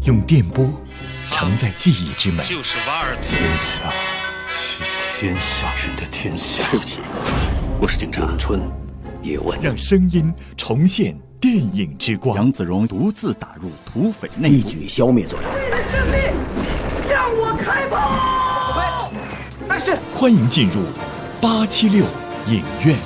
用电波藏在记忆之门。 就是瓦尔天下是天下人的天下。 我是警察。 咏春，叶问， 让声音重现电影之光。 杨子荣独自打入土匪内部， 一举消灭罪人。 你的胜利向我开炮！ 但是，欢迎进入876影院。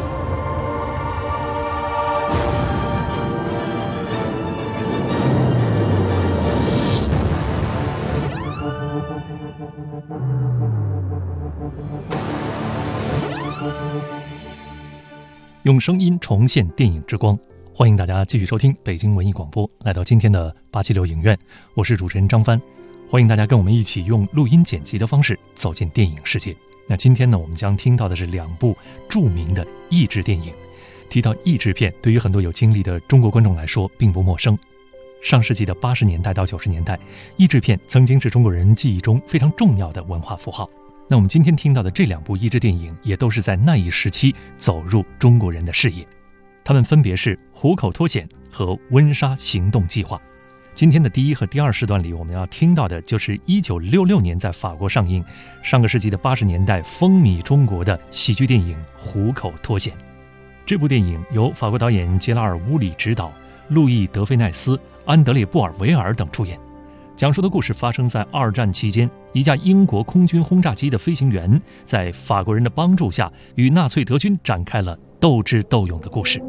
用声音重现电影之光，欢迎大家继续收听北京文艺广播，来到今天的876影院，我是主持人张帆，欢迎大家跟我们一起用录音剪辑的方式走进电影世界。那今天呢，我们将听到的是2部著名的译制电影。提到译制片，对于很多有经历的中国观众来说并不陌生。上世纪的80年代到90年代，译制片曾经是中国人记忆中非常重要的文化符号。那我们今天听到的这2部译制电影也都是在那一时期走入中国人的视野，它们分别是《虎口脱险》和《温莎行动计划》。今天的第1和第2时段里，我们要听到的就是1966年在法国上映，上个世纪的80年代风靡中国的喜剧电影《虎口脱险》。这部电影由法国导演杰拉尔·乌里执导，路易·德菲奈斯、安德烈·布尔维尔等出演。讲述的故事发生在2战期间，一架英国空军轰炸机的飞行员在法国人的帮助下，与纳粹德军展开了斗智斗勇的故事。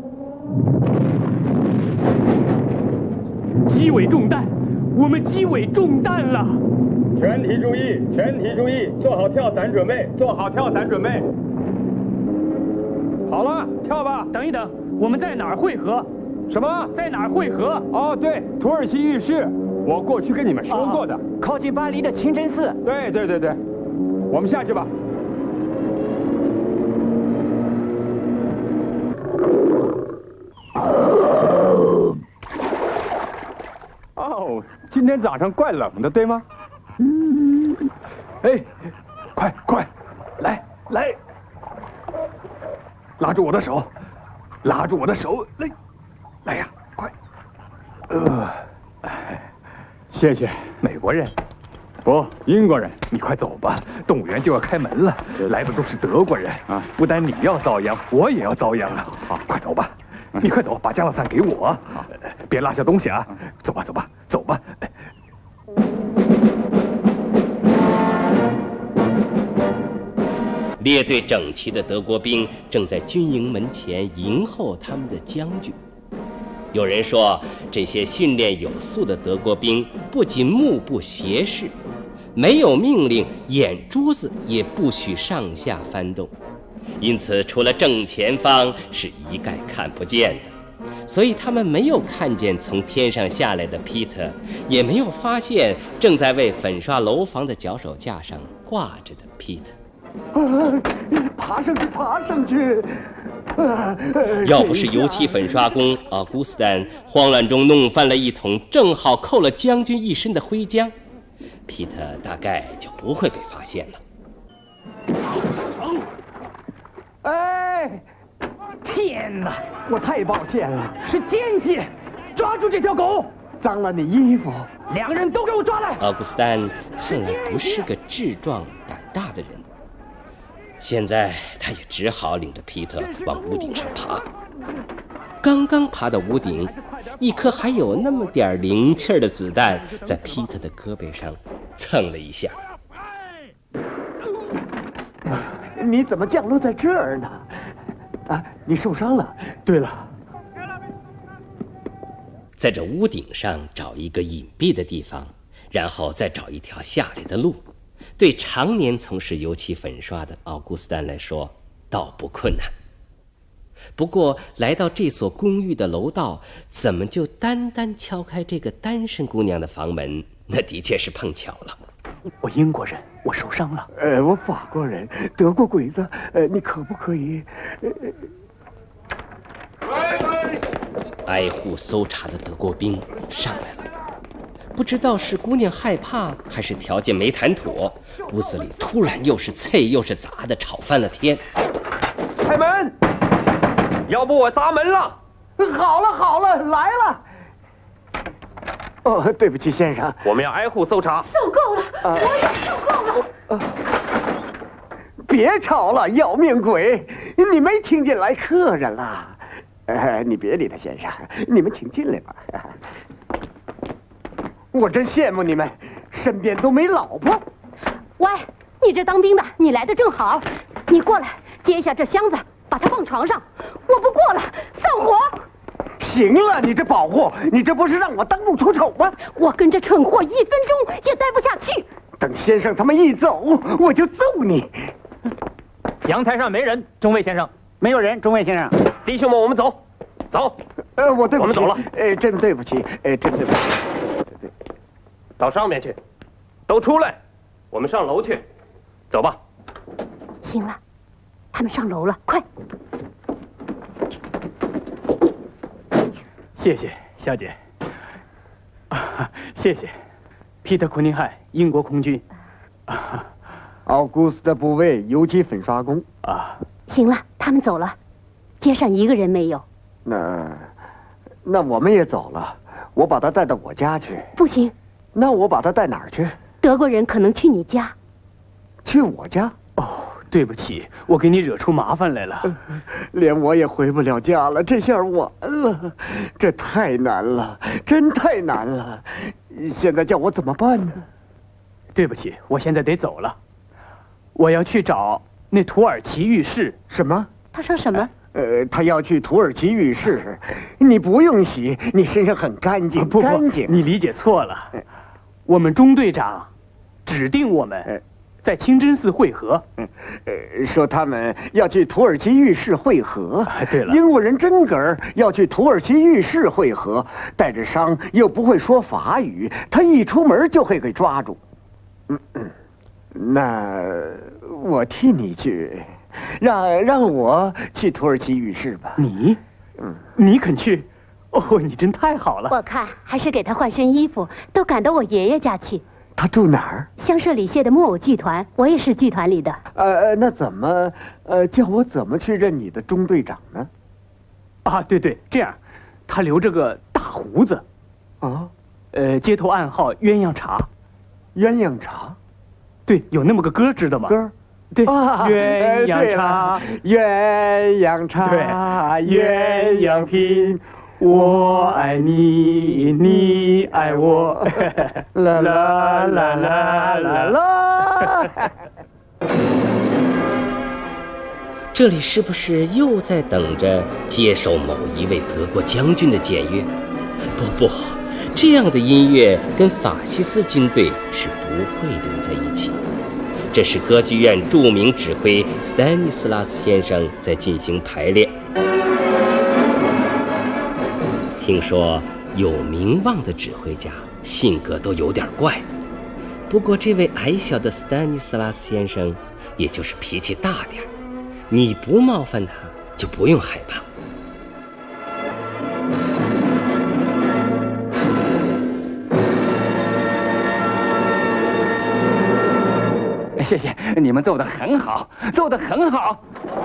机尾中弹，我们机尾中弹了！ 全体注意，全体注意，做好跳伞准备，做好跳伞准备。好了，跳吧。 等一等，我们在哪儿汇合？ 什么？ 在哪儿汇合？ 哦，对，土耳其浴室。我过去跟你们说过的， 靠近巴黎的清真寺。 对，我们下去吧。哦，今天早上怪冷的，对吗？哎，快，来，拉住我的手，来呀，快，谢谢，美国人，不，英国人，你快走吧，动物园就要开门了，来的都是德国人啊，不但你要遭殃，我也要遭殃啊！好，快走吧，你快走，把降落伞给我，别落下东西啊！走吧。 列队整齐的德国兵正在军营门前迎候他们的将军。有人说，这些训练有素的德国兵不仅目不斜视，没有命令，眼珠子也不许上下翻动，因此除了正前方是一概看不见的。所以他们没有看见从天上下来的皮特，也没有发现正在为粉刷楼房的脚手架上挂着的皮特。 爬上去！ 要不是油漆粉刷工奥古斯丹慌乱中弄翻了一桶正好扣了将军一身的灰浆，皮特大概就不会被发现了。 哎，天哪！我太抱歉了，是奸细！抓住这条狗！脏了你衣服！2个人都给我抓来！ 奥古斯丹看来不是个志壮胆大的人。现在他也只好领着皮特往屋顶上爬。刚刚爬到屋顶，一颗还有那么点灵气儿的子弹在皮特的胳膊上蹭了一下。 你怎么降落在这儿呢？啊，你受伤了。对了， 在这屋顶上找一个隐蔽的地方，然后再找一条下来的路。对常年从事油漆粉刷的奥古斯丹来说，倒不困难。不过来到这所公寓的楼道，怎么就单单敲开这个单身姑娘的房门？那的确是碰巧了。 我英国人，我受伤了。我法国人，德国鬼子。你可不可以？ 挨户搜查的德国兵上来了。不知道是姑娘害怕，还是条件没谈妥，屋子里突然又是啐又是砸的，吵翻了天。 开门！要不我砸门了。 好了，来了。 哦，对不起，先生， 我们要挨户搜查。 受够了，我也受够了。 别吵了，要命鬼！你没听见来客人了？你别理他，先生，你们请进来吧。我真羡慕你们，身边都没老婆。 喂，你这当兵的，你来的正好，你过来接一下这箱子，把它放床上。我不过了，散伙。 行了，你这保护，你这不是让我当众出丑吗？ 我跟这蠢货1分钟也待不下去。 等先生他们一走，我就揍你。 阳台上没人，中尉先生。 没有人，中尉先生。 弟兄们，我们走，走。 我对不起， 我们走了。 真对不起，真对不起。 到上面去，都出来，我们上楼去，走吧。 行了，他们上楼了，快。 谢谢小姐。谢谢，皮特·库尼汉，英国空军。 奥古斯的部位油漆粉刷工。 行了，他们走了，街上一个人没有。 那我们也走了，我把他带到我家去。 不行。 那我把他带哪儿去？ 德国人可能去你家。 去我家？ 哦，对不起，我给你惹出麻烦来了。 连我也回不了家了，这下完了，这太难了，真太难了。现在叫我怎么办呢？ 对不起，我现在得走了，我要去找那土耳其浴室。 什么？ 他说什么？ 他要去土耳其浴室。你不用洗，你身上很干净，干净。 你理解错了。我们中队长指定我们在清真寺会合。 说他们要去土耳其浴室会合。 对了， 英国人真格儿要去土耳其浴室会合，带着伤又不会说法语，他一出门就会给抓住。那我替你去，让我去土耳其浴室吧。 你？你肯去？哦，你真太好了。 我看还是给他换身衣服，都赶到我爷爷家去。 他住哪儿？ 香舍里谢的木偶剧团，我也是剧团里的。 那怎么叫我怎么去认你的中队长呢？ 对，这样，他留着个大胡子。街头暗号鸳鸯茶。 鸳鸯茶？ 对，有那么个歌，知道吗？ 歌？ 对，鸳鸯茶， 鸳鸯茶，鸳鸯品，我爱你，你爱我，啦啦啦啦啦啦。 这里是不是又在等着接受某一位德国将军的检阅？不，这样的音乐跟法西斯军队是不会连在一起的。这是歌剧院著名指挥斯丹尼斯拉斯先生在进行排练。听说有名望的指挥家性格都有点怪，不过这位矮小的斯丹尼斯拉斯先生，也就是脾气大点，你不冒犯他就不用害怕。 谢谢，你们奏得很好，奏得很好。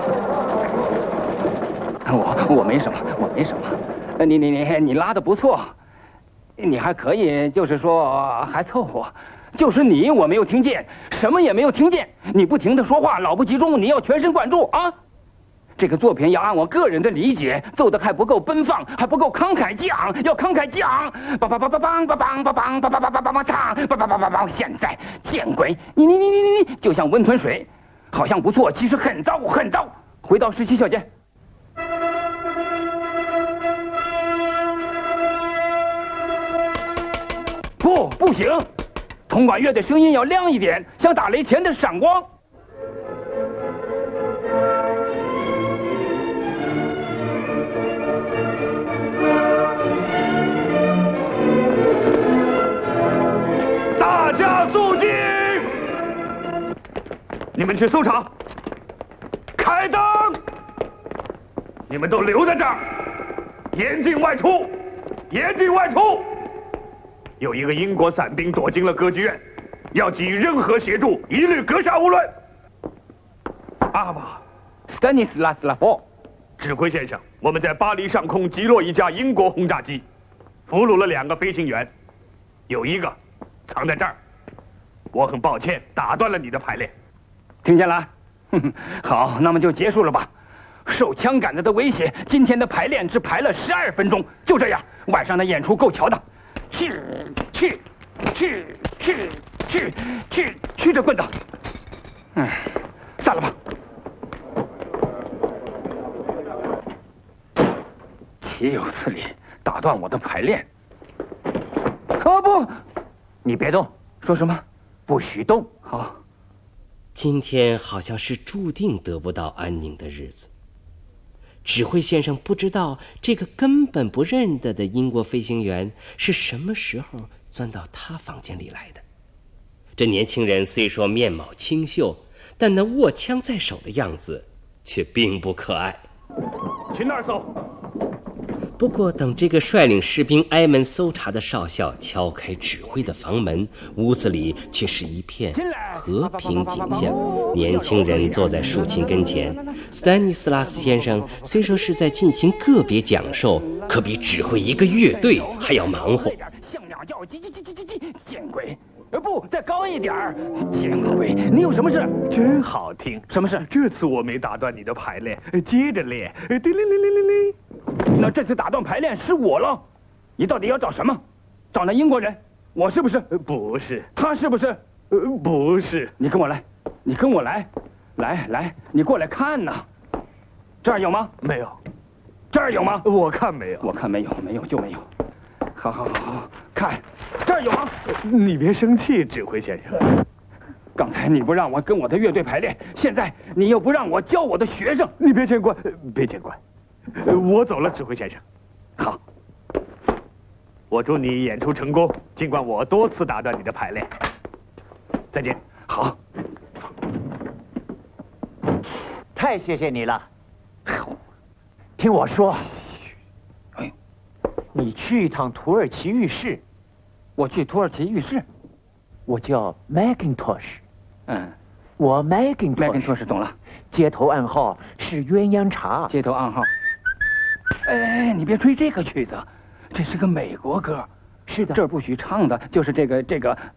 我没什么，我没什么。你拉得不错，你还可以，就是说还凑合。就是你我没有听见，什么也没有听见。你不停地说话，老不集中，你要全神贯注啊！这个作品要按我个人的理解，奏得还不够奔放，还不够慷慨激昂，要慷慨激昂！梆梆梆梆梆梆梆梆梆梆梆梆梆梆唱，梆梆梆梆梆！现在见鬼！你就像温吞水，好像不错，其实很糟很糟。回到17小节。不行，铜管乐的声音要亮一点，像打雷前的闪光。 大家肃静！你们去搜查，开灯！你们都留在这儿，严禁外出，严禁外出！有一个英国伞兵躲进了歌剧院，要给予任何协助，一律格杀勿论。阿玛， 斯丹尼斯拉斯拉夫， 指挥先生，我们在巴黎上空击落一架英国轰炸机，俘虏了2个飞行员， 有一个藏在这儿。我很抱歉，打断了你的排练。 听见了？好，那么就结束了吧。受枪杆子的威胁，今天的排练只排了12分钟，就这样，晚上的演出够瞧的。去这棍子！散了吧。岂有此理！打断我的排练！哦不， 你别动。 说什么？ 不许动。 好。 今天好像是注定得不到安宁的日子。指挥先生不知道这个根本不认得的英国飞行员是什么时候钻到他房间里来的。这年轻人虽说面貌清秀，但那握枪在手的样子却并不可爱。 去那儿搜。 不过等这个率领士兵挨门搜查的少校敲开指挥的房门，屋子里却是一片和平景象。年轻人坐在竖琴跟前，斯丹尼斯拉斯先生虽说是在进行个别讲授，可比指挥一个乐队还要忙活。 像鸟叫，叽叽叽叽叽叽，见鬼！不，再高一点儿！见鬼！你有什么事？ 真好听。 什么事？ 这次我没打断你的排练，接着练。叮铃铃铃铃铃。 那这次打断排练是我了。你到底要找什么？找那英国人？我是不是？ 不是。 他是不是？ 不是。 你跟我来，你跟我来，来，你过来看呐。这儿有吗？ 没有。 这儿有吗？ 我看没有。 我看没有，没有就没有。好，看，这儿有吗？ 你别生气，指挥先生。 刚才你不让我跟我的乐队排练，现在你又不让我教我的学生， 你别见怪，别见怪。我走了，指挥先生。 好， 我祝你演出成功，尽管我多次打断你的排练。再见。 好。 太谢谢你了。听我说。你去一趟土耳其浴室。 我去土耳其浴室。 我叫 Mackintosh。我 Mackintosh 懂了。 街头暗号是鸳鸯茶。 街头暗号。哎，你别吹这个曲子，这是个美国歌。 是的， 这儿不许唱的就是这个。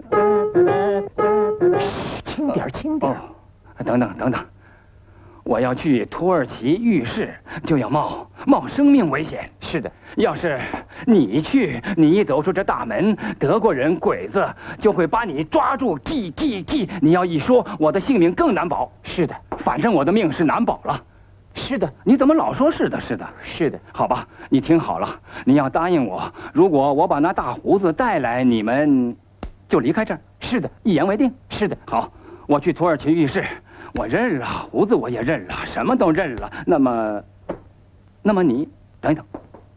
轻点，轻点。 等等。我要去土耳其浴室，就要冒生命危险。 是的， 要是你去，你一走出这大门，德国人鬼子就会把你抓住，记。你要一说，我的性命更难保。 是的， 反正我的命是难保了。 是的， 你怎么老说是的？是的，好吧，你听好了，你要答应我，如果我把那大胡子带来，你们就离开这儿。 是的， 一言为定。 是的， 好，我去土耳其浴室。我认了，胡子我也认了，什么都认了。那么你等一等，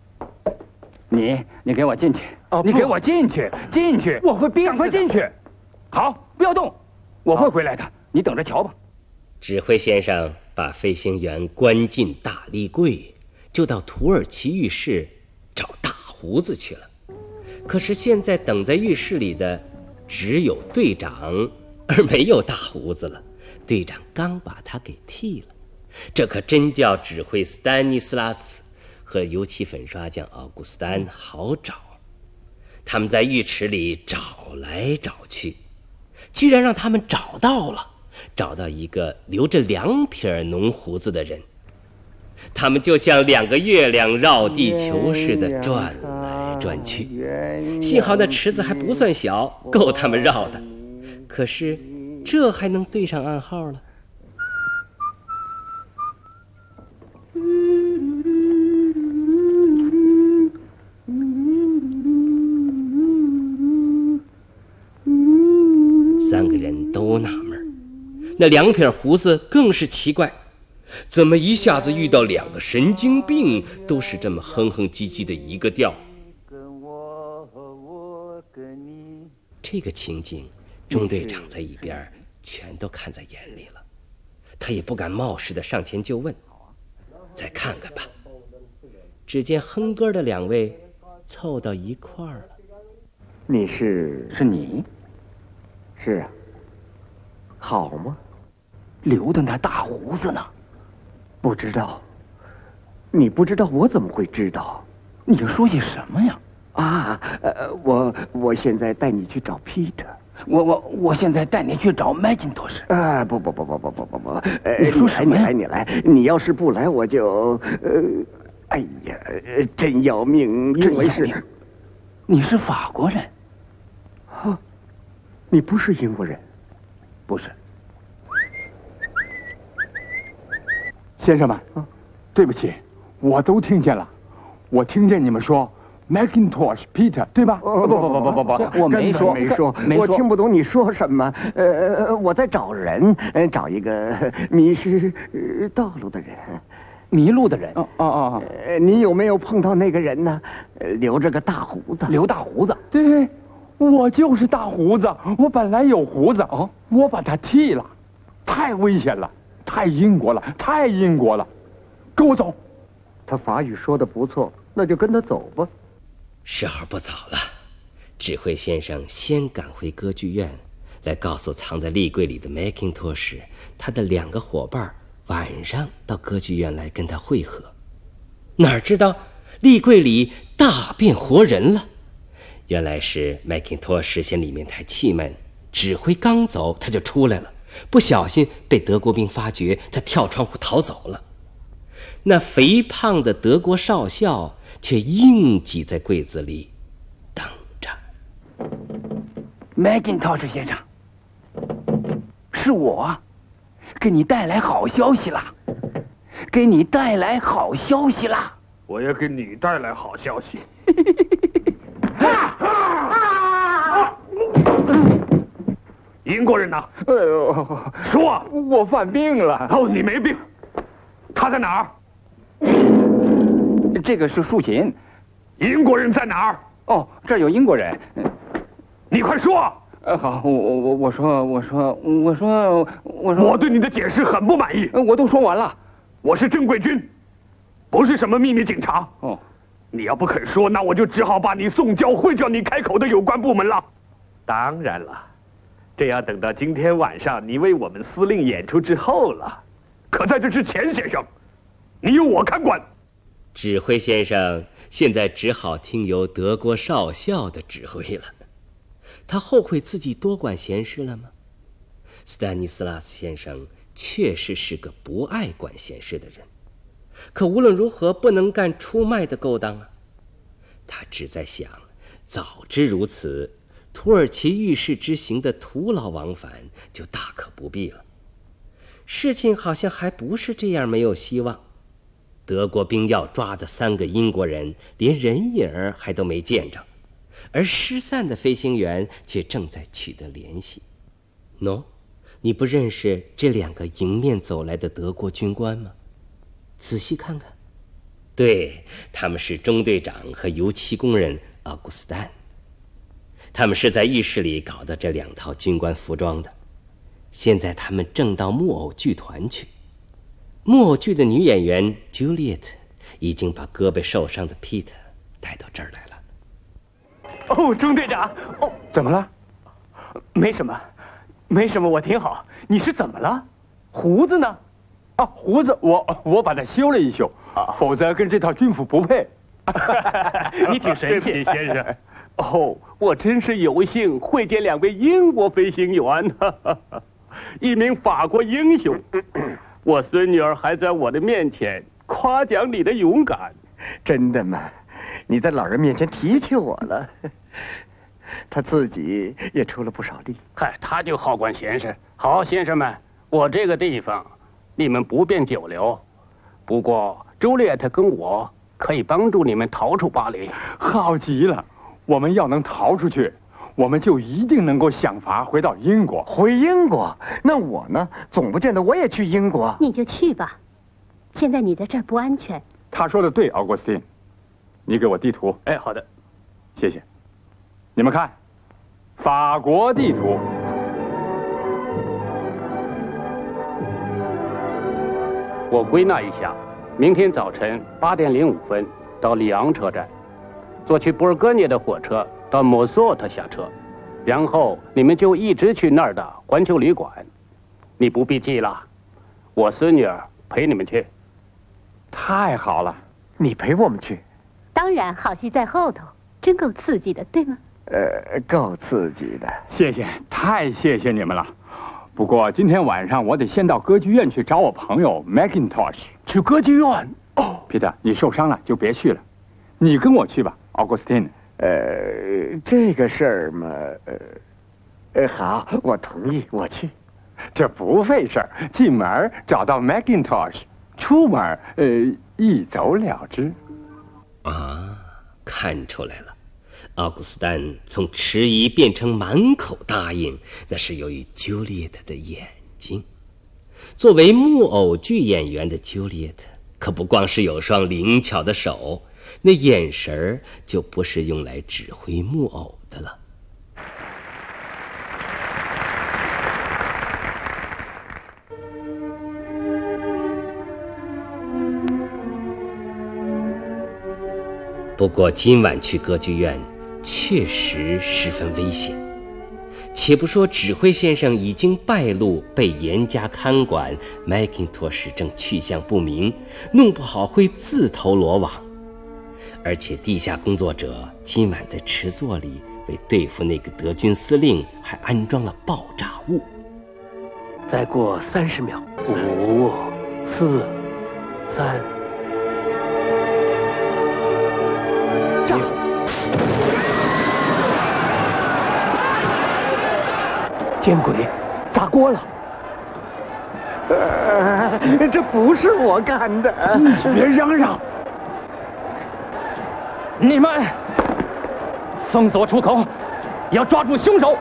你给我进去，你给我进去， 我会憋死的。 赶快进去。好，不要动，我会回来的，你等着瞧吧。 指挥先生把飞行员关进大立柜，就到土耳其浴室找大胡子去了。可是现在等在浴室里的只有队长，而没有大胡子了。队长刚把他给剃了，这可真叫指挥斯丹尼斯拉斯和油漆粉刷匠奥古斯丹好找。他们在浴池里找来找去，居然让他们找到一个留着2撇浓胡子的人。他们就像2个月亮绕地球似的转来转去，幸好那池子还不算小，够他们绕的。可是这还能对上暗号了。3个人都纳闷，那2撇胡子更是奇怪，怎么一下子遇到2个神经病，都是这么哼哼唧唧的一个调？这个情景，中队长在一边全都看在眼里了，他也不敢冒失的上前就问：“再看看吧。”只见哼歌的2位凑到一块儿了。 你是你？ 是啊。好吗？ 留的那大胡子呢？ 不知道。你不知道，我怎么会知道？ 你说些什么呀？ 啊，我现在带你去找 Peter。 我现在带你去找Macintosh。 不，你说什么呀？你来，你要是不来，我就哎呀，真要命！因为是， 你是法国人。 啊，你不是英国人？ 不是。 先生们，对不起，我都听见了，我听见你们说 Macintosh Peter 对吧？ 不，我没说，我听不懂你说什么。我在找人，找一个迷失道路的人。 迷路的人？ 你有没有碰到那个人呢？留着个大胡子。 留大胡子？ 对，我就是大胡子。我本来有胡子，我把它剃了，太危险了，太英国了，太英国了。跟我走。 他法语说的不错，那就跟他走吧。 时候不早了，指挥先生先赶回歌剧院，来告诉藏在立柜里的 Macintosh， 他的2个伙伴晚上到歌剧院来跟他会合。哪知道立柜里大变活人了，原来是 Macintosh 嫌里面太气闷，指挥刚走他就出来了，不小心被德国兵发觉，他跳窗户逃走了。那肥胖的德国少校却硬挤在柜子里等着。 Macintosh 先生，是我，给你带来好消息啦！给你带来好消息啦！ 我也给你带来好消息。英国人呢？ 哎呦， 说， 我犯病了。 哦，你没病，他在哪儿？ 这个是竖琴。 英国人在哪儿？ 哦，这儿有英国人。 你快说。 好，我说， 我对你的解释很不满意。 我都说完了。 我是正规军，不是什么秘密警察。 哦， 你要不肯说，那我就只好把你送交会叫你开口的有关部门了。 当然了，这要等到今天晚上你为我们司令演出之后了。 可在这之前，先生，你由我看管。 指挥先生现在只好听由德国少校的指挥了。他后悔自己多管闲事了吗？斯丹尼斯拉斯先生确实是个不爱管闲事的人，可无论如何不能干出卖的勾当啊。他只在想，早知如此，土耳其御史之行的徒劳往返就大可不必了。事情好像还不是这样没有希望。德国兵要抓的3个英国人连人影儿还都没见着，而失散的飞行员却正在取得联系。喏，你不认识这2个迎面走来的德国军官吗？仔细看看，对，他们是中队长和油漆工人奥古斯坦。他们是在浴室里搞的这2套军官服装的，现在他们正到木偶剧团去。木偶剧的女演员 Juliet 已经把胳膊受伤的 Peter 带到这儿来了。 哦，中队长，哦， 怎么了？ 没什么，我挺好。你是怎么了？胡子呢？ 啊，胡子我把它修了一修，否则跟这套军服不配。 你挺神气， 先生。 哦，我真是有幸会见2位英国飞行员，一名法国英雄。我孙女儿还在我的面前夸奖你的勇敢。 真的吗？你在老人面前提起我了。他自己也出了不少力。 嗨，他就好管闲事。好，先生们，我这个地方你们不便久留，不过朱丽叶特跟我可以帮助你们逃出巴黎。 好极了，我们要能逃出去，我们就一定能够想法回到英国。 回英国？那我呢？总不见得我也去英国。 你就去吧，现在你在这儿不安全。 他说的对，奥古斯汀，你给我地图。 哎，好的， 谢谢。你们看，法国地图。 我归纳一下，明天早晨8点05分到里昂车站，坐去布尔戈涅的火车到莫索特下车，然后你们就一直去那儿的环球旅馆。你不必记了，我孙女儿陪你们去。 太好了， 你陪我们去？ 当然，好戏在后头。 真够刺激的，对吗？ 够刺激的。 谢谢，太谢谢你们了。不过今天晚上我得先到歌剧院去找我朋友 Macintosh。 去歌剧院？ 哦，皮特，你受伤了就别去了，你跟我去吧，奥古斯汀。 这个事儿嘛，好，我同意，我去。 这不费事儿，进门找到 Macintosh， 出门一走了之。 啊，看出来了，奥古斯丹从迟疑变成满口答应，那是由于朱丽叶特的眼睛。作为木偶剧演员的朱丽叶特，可不光是有双灵巧的手，那眼神儿就不是用来指挥木偶的了。不过今晚去歌剧院确实十分危险。且不说指挥先生已经败露，被严加看管，麦金托什正去向不明，弄不好会自投罗网。而且地下工作者今晚在池座里为对付那个德军司令还安装了爆炸物。 再过30秒，5、4、3，炸！见鬼，砸锅了！ 这不是我干的！ 别嚷嚷！ 你们封锁出口，要抓住凶手。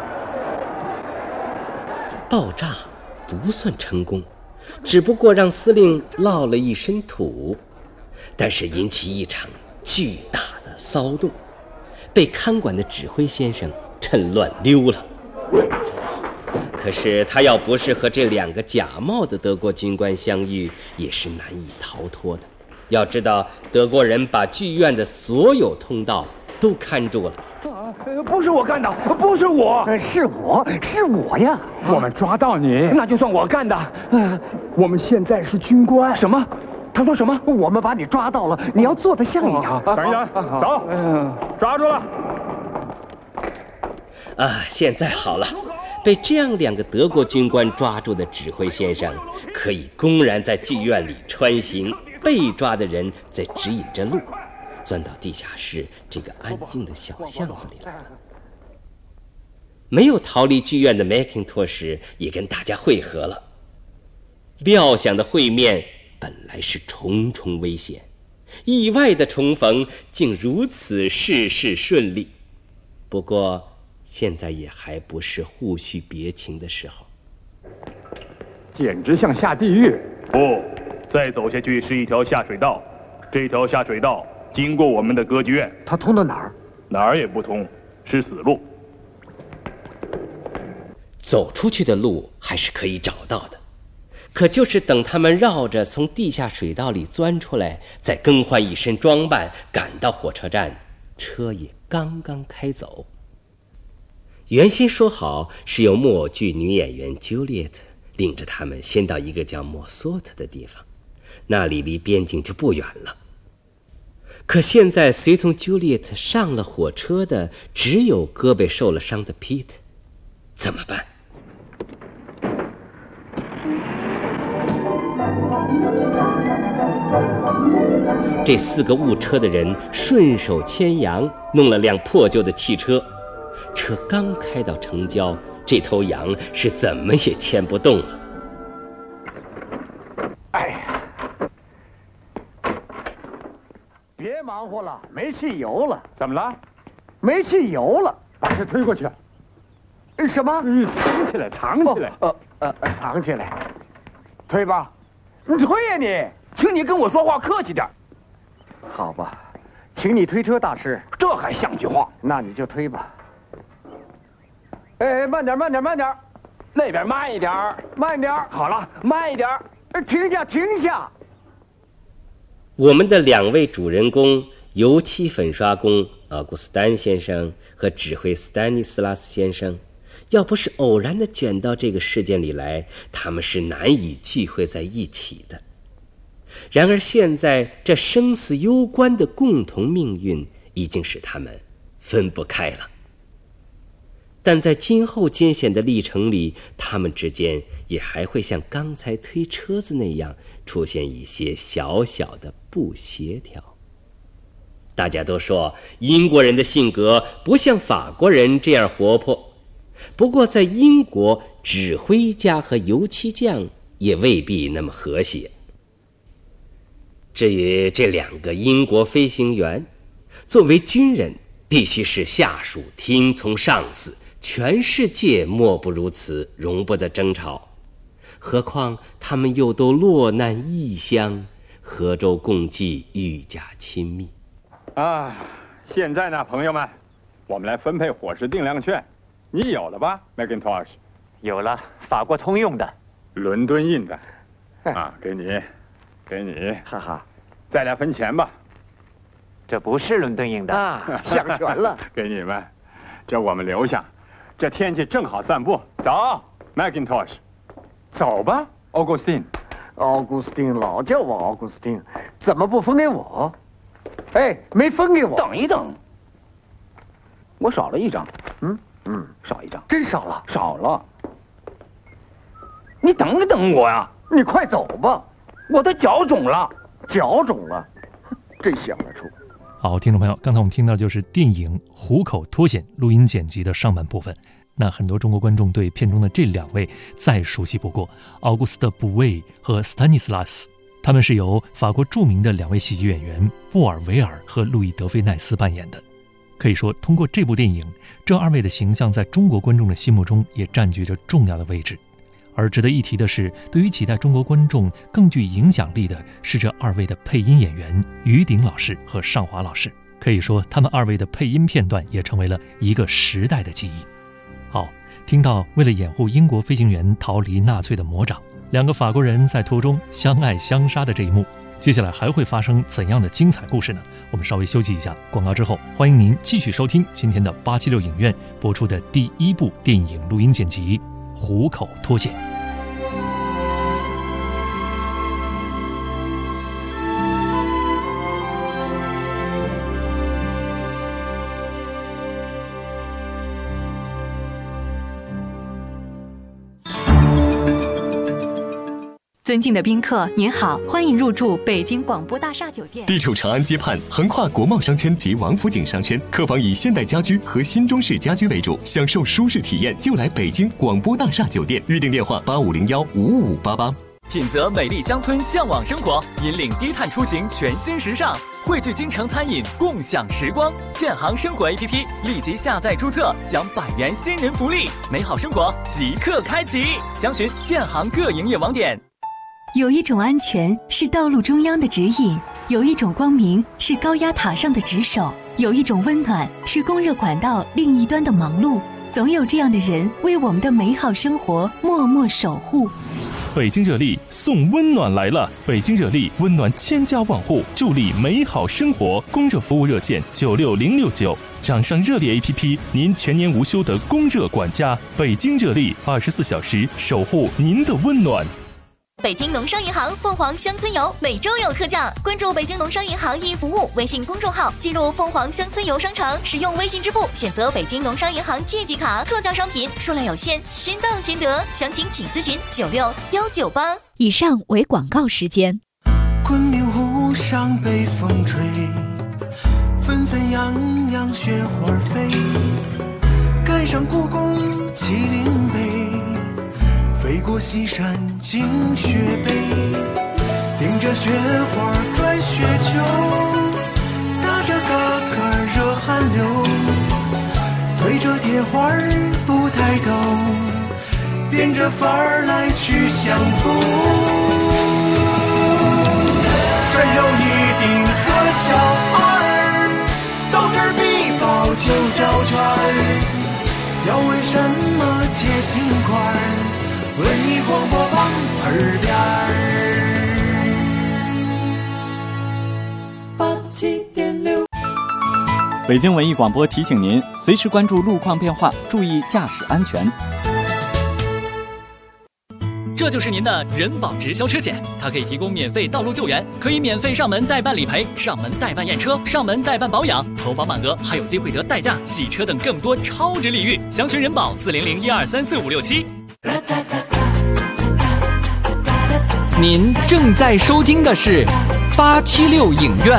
爆炸不算成功，只不过让司令落了一身土，但是引起一场巨大的骚动，被看管的指挥先生趁乱溜了。可是他要不是和这2个假冒的德国军官相遇，也是难以逃脱的。要知道，德国人把剧院的所有通道都看住了。 不是我干的，不是我， 是我呀！ 我们抓到你， 那就算我干的。 我们现在是军官。 什么？他说什么？ 我们把你抓到了，你要做得像一样。 等一等，走，抓住了。 啊，现在好了。被这样2个德国军官抓住的指挥先生，可以公然在剧院里穿行，被抓的人在指引着路，钻到地下室这个安静的小巷子里来了。没有逃离剧院的麦金托什也跟大家会合了。料想的会面本来是重重危险，意外的重逢竟如此事事顺利。不过现在也还不是互叙别情的时候， 简直像下地狱。 不，再走下去是一条下水道，这条下水道经过我们的歌剧院。 它通到哪儿？ 哪儿也不通，是死路。 走出去的路还是可以找到的，可就是等他们绕着从地下水道里钻出来，再更换一身装扮，赶到火车站，车也刚刚开走。原先说好是由木偶剧女演员朱丽叶特领着他们先到一个叫莫索特的地方，那里离边境就不远了。可现在随同朱丽叶特上了火车的只有胳膊受了伤的皮特，怎么办？这4个误车的人顺手牵羊，弄了辆破旧的汽车。车刚开到城郊，这头羊是怎么也牵不动了。 哎呀，别忙活了，没汽油了。 怎么了？ 没汽油了。 把车推过去。 什么？ 藏起来，藏起来。 藏起来。推吧，你推呀你！ 请你跟我说话客气点。 好吧，请你推车，大师。 这还像句话？ 那你就推吧。慢点，慢点，慢点， 那边慢一点， 慢点。 好了，慢一点。 停下，停下。 我们的2位主人公，油漆粉刷工奥古斯丹先生和指挥斯丹尼斯拉斯先生，要不是偶然的卷到这个事件里来，他们是难以聚会在一起的。然而现在这生死攸关的共同命运已经使他们分不开了。但在今后艰险的历程里，他们之间也还会像刚才推车子那样出现一些小小的不协调。大家都说英国人的性格不像法国人这样活泼，不过在英国，指挥家和油漆匠也未必那么和谐。至于这2个英国飞行员，作为军人，必须是下属听从上司，全世界莫不如此，容不得争吵。何况他们又都落难异乡，合舟共济，愈加亲密。 现在呢，朋友们，我们来分配伙食定量券，你有了吧 ，Mackintosh？ 有了，法国通用的， 伦敦印的，给你，哈哈，再来分钱吧。 这不是伦敦印的， 想全了，给你们，这我们留下。这天气正好散步，走 ，Mackintosh， 走吧 ，Augustine。 Augustine， 老叫我 Augustine， 怎么不分给我？哎，没分给我。 等一等，我少了一张。少一张， 真少了， 少了。你等等我呀！ 你快走吧， 我的脚肿了， 脚肿了，真想得出。 好，听众朋友，刚才我们听到就是电影《虎口脱险》录音剪辑的上半部分。那很多中国观众对片中的这2位再熟悉不过，奥古斯特·布韦和斯坦尼斯拉斯，他们是由法国著名的2位喜剧演员布尔维尔和路易·德菲奈斯扮演的。可以说，通过这部电影，这2位的形象在中国观众的心目中也占据着重要的位置。而值得一提的是，对于几代中国观众更具影响力的是这2位的配音演员于鼎老师和尚华老师。可以说，他们2位的配音片段也成为了一个时代的记忆。好，听到为了掩护英国飞行员逃离纳粹的魔掌，2个法国人在途中相爱相杀的这一幕，接下来还会发生怎样的精彩故事呢？我们稍微休息一下，广告之后，欢迎您继续收听今天的876影院播出的第1部电影录音剪辑《虎口脱险》。 尊敬的宾客，您好，欢迎入住北京广播大厦酒店。 地处长安街畔，横跨国贸商圈及王府井商圈，客房以现代家居和新中式家居为主，享受舒适体验就来北京广播大厦酒店。预订电话85015588。 品择美丽乡村，向往生活，引领低碳出行，全新时尚。汇聚京城餐饮，共享时光。建行生活 APP 立即下载注册，享100元新人福利，美好生活即刻开启。详询建行各营业网点。 有一种安全是道路中央的指引，有一种光明是高压塔上的值守，有一种温暖是供热管道另一端的忙碌。总有这样的人为我们的美好生活默默守护。 北京热力送温暖来了，北京热力温暖千家万户，助力美好生活。供热服务热线96069，掌上热力 APP， 您全年无休的供热管家。北京热力24小时守护您的温暖。 北京农商银行凤凰乡村游每周有特价，关注北京农商银行易服务微信公众号，进入凤凰乡村游商城，使用微信支付，选择北京农商银行借记卡，特价商品数量有限，先到先得，详情请咨询96198。 以上为广告时间。 昆明湖上北风吹，纷纷扬扬雪花飞，赶上故宫麒麟碑，飞过西山进雪北，顶着雪花转雪球，打着嘎嘎热汗流，推着铁花不抬头，变着法儿来去相逢。山有一定和小二，斗智比宝就交圈儿，要问什么切心块儿，文艺广播榜耳边87.6。 北京文艺广播提醒您，随时关注路况变化，注意驾驶安全。 这这就是您的人保直销车险，它可以提供免费道路救援，可以免费上门代办理赔、上门代办验车、上门代办保养，投保满额还有机会得代驾、洗车等更多超值礼遇。详询人保400-1234567。 您正在收听的是876影院。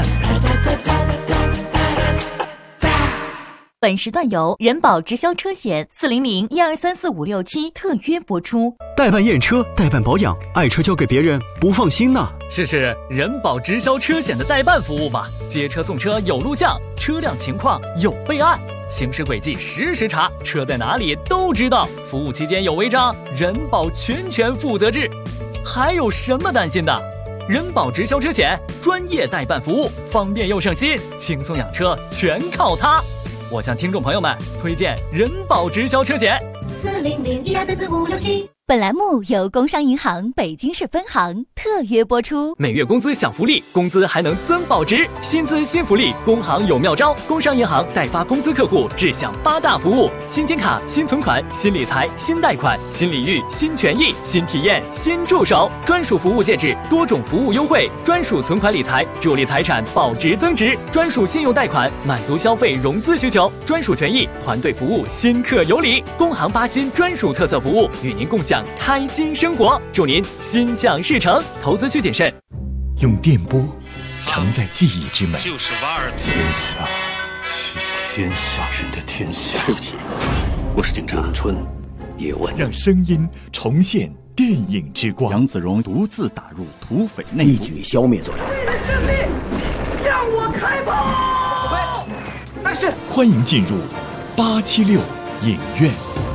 本时段由人保直销车险400-1234567特约播出。 代办验车、代办保养，爱车交给别人不放心呐。 试试人保直销车险的代办服务吧，接车送车有录像，车辆情况有备案，行驶轨迹实时查，车在哪里都知道。服务期间有违章，人保全权负责制。还有什么担心的？人保直销车险，专业代办服务，方便又省心，轻松养车全靠它。我向听众朋友们推荐人保直销车险 400-1234567。本栏目由工商银行北京市分行特约播出。 每月工资享福利，工资还能增保值，薪资新福利，工行有妙招。工商银行代发工资客户只享8大服务：新金卡、新存款、新理财、新贷款、新礼遇、新权益、新体验、新助手，专属服务介质，多种服务优惠，专属存款理财，助力财产保值增值，专属信用贷款，满足消费融资需求，专属权益，团队服务，新客有礼。工行8新专属特色服务，与您共享开心生活，祝您心想事成。投资需谨慎。 用电波承载记忆之美， 就是瓦尔。天下是天下人的天下。 对不起，我是警察。咏春叶问， 让声音重现电影之光。 杨子荣独自打入土匪内部， 一举消灭罪人。 为了胜利，向我开炮！ 但是，欢迎进入876影院。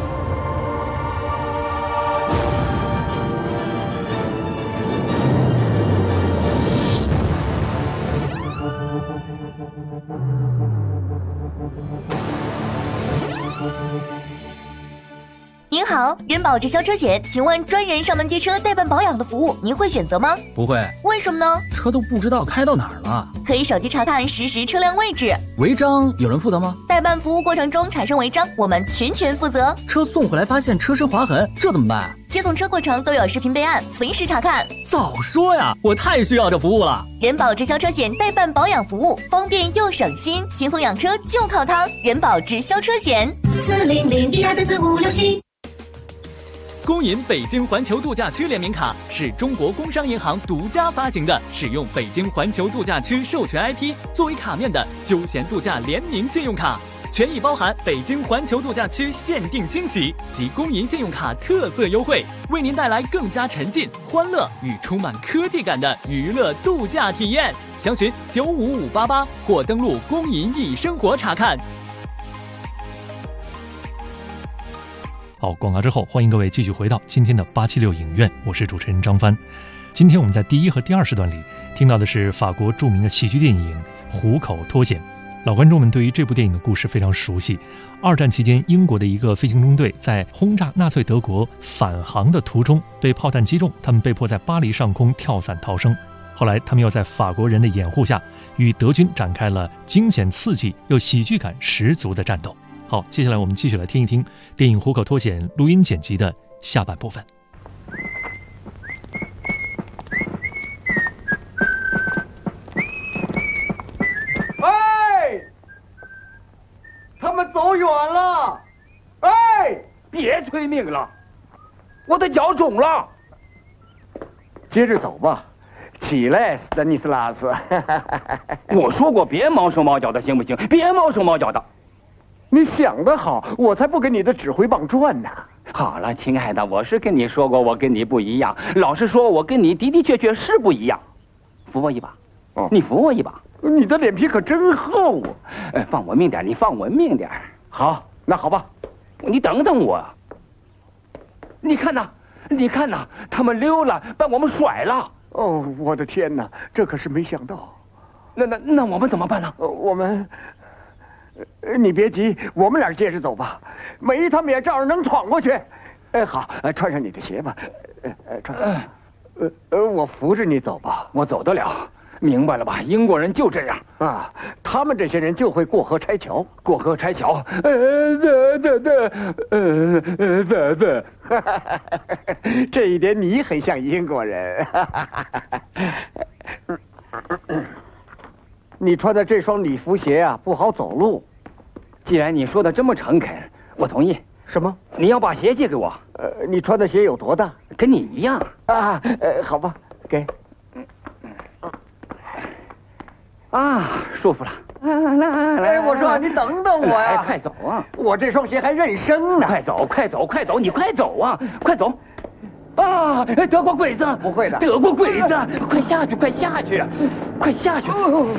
您好，人保直销车险，请问专人上门接车代办保养的服务，您会选择吗？ 不会。 为什么呢？ 车都不知道开到哪儿了。 可以手机查看实时车辆位置。 违章有人负责吗？ 代办服务过程中产生违章，我们全权负责。 车送回来发现车身划痕，这怎么办？ 接送车过程都有视频备案，随时查看。 早说呀，我太需要这服务了。 人保直销车险代办保养服务，方便又省心，轻松养车就靠它。人保直销车险 400-1234567。 工银北京环球度假区联名卡是中国工商银行独家发行的，使用北京环球度假区授权 IP 作为卡面的休闲度假联名信用卡，权益包含北京环球度假区限定惊喜及工银信用卡特色优惠，为您带来更加沉浸、欢乐与充满科技感的娱乐度假体验。详询95588或登录工银易生活查看。 好，广告之后，欢迎各位继续回到今天的876影院，我是主持人张帆。今天我们在第1和第2时段里听到的是法国著名的喜剧电影《虎口脱险》。老观众们对于这部电影的故事非常熟悉。2战期间，英国的一个飞行中队在轰炸纳粹德国返航的途中被炮弹击中，他们被迫在巴黎上空跳伞逃生。后来，他们又在法国人的掩护下，与德军展开了惊险刺激又喜剧感十足的战斗。好，接下来我们继续来听一听电影《虎口脱险》录音剪辑的下半部分。 哎，他们走远了。哎， 别催命了，我的脚肿了。 接着走吧，起来，斯丹尼斯拉斯。 我说过别毛手毛脚的，行不行？别毛手毛脚的。 你想得好，我才不给你的指挥棒转呢。 好了，亲爱的，我是跟你说过，我跟你不一样。老实说，我跟你的的确确是不一样。扶我一把，你扶我一把。 你的脸皮可真厚啊！ 放文明点，你放文明点。 好，那好吧。 你等等我。你看呐，你看呐，他们溜了，把我们甩了。 哦，我的天哪，这可是没想到。 那我们怎么办呢？ 我们。你别急，我们俩接着走吧。没他们也照样能闯过去。好，穿上你的鞋吧。穿上。我扶着你走吧。 我走得了。 明白了吧？英国人就这样啊，他们这些人就会过河拆桥， 过河拆桥。 这一点你很像英国人。你穿的这双礼服鞋啊，不好走路。 既然你说的这么诚恳，我同意。 什么？ 你要把鞋借给我？ 你穿的鞋有多大？ 跟你一样啊。好吧，给。 啊，舒服了。 来，我说你等等我呀！ 快走啊！ 我这双鞋还妊娠呢。 快走，快走，快走！你快走啊！快走！啊，德国鬼子！ 不会的， 德国鬼子！快下去，快下去，快下去！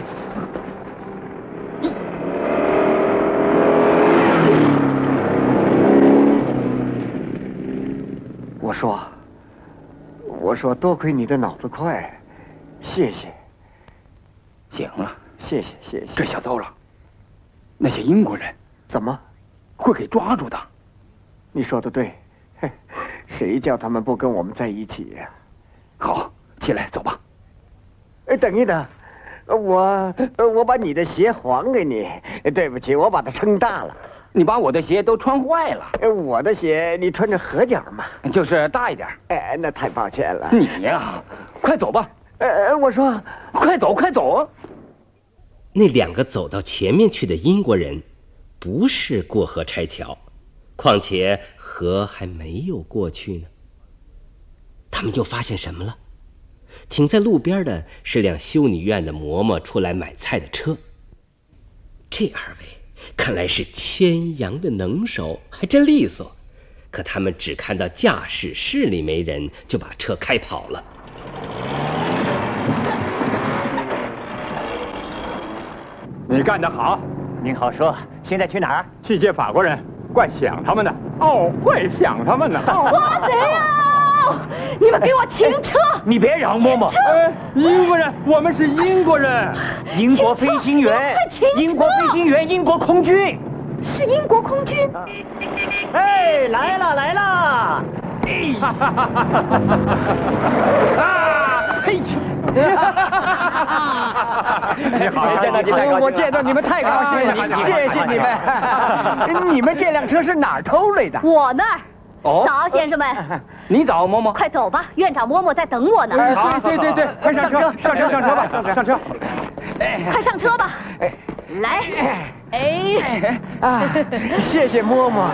我说多亏你的脑子快，谢谢。 行了， 谢谢。 这下糟了，那些英国人怎么会给抓住的？ 你说的对，谁叫他们不跟我们在一起呀？ 好，起来走吧。 等一等，我把你的鞋还给你。对不起，我把它撑大了。 你把我的鞋都穿坏了。 我的鞋你穿着合脚嘛， 就是大一点。 那太抱歉了。 你呀，快走吧。 我说快走，快走。 那两个走到前面去的英国人，不是过河拆桥，况且河还没有过去呢。他们又发现什么了？停在路边的是辆修女院的嬷嬷出来买菜的车。这二位看来是牵羊的能手，还真利索。可他们只看到驾驶室里没人，就把车开跑了。 你干得好！ 您好说，现在去哪儿？ 去接法国人，怪想他们的。哦，怪想他们的。 抓贼啊！你们给我停车！ 你别嚷，嬷嬷。 英国人，我们是英国人。 英国飞行员，英国飞行员，英国空军。 是英国空军。 哎，来了来了！ 啊！嘿！你好， 我见到你们太高兴了，谢谢你们。你们这辆车是哪儿偷来的？ 我那儿。早，先生们， 你早，嬷嬷。 快走吧，院长嬷嬷在等我呢。 对，快上车吧，上车。 快上车吧，来， 谢谢嬷嬷。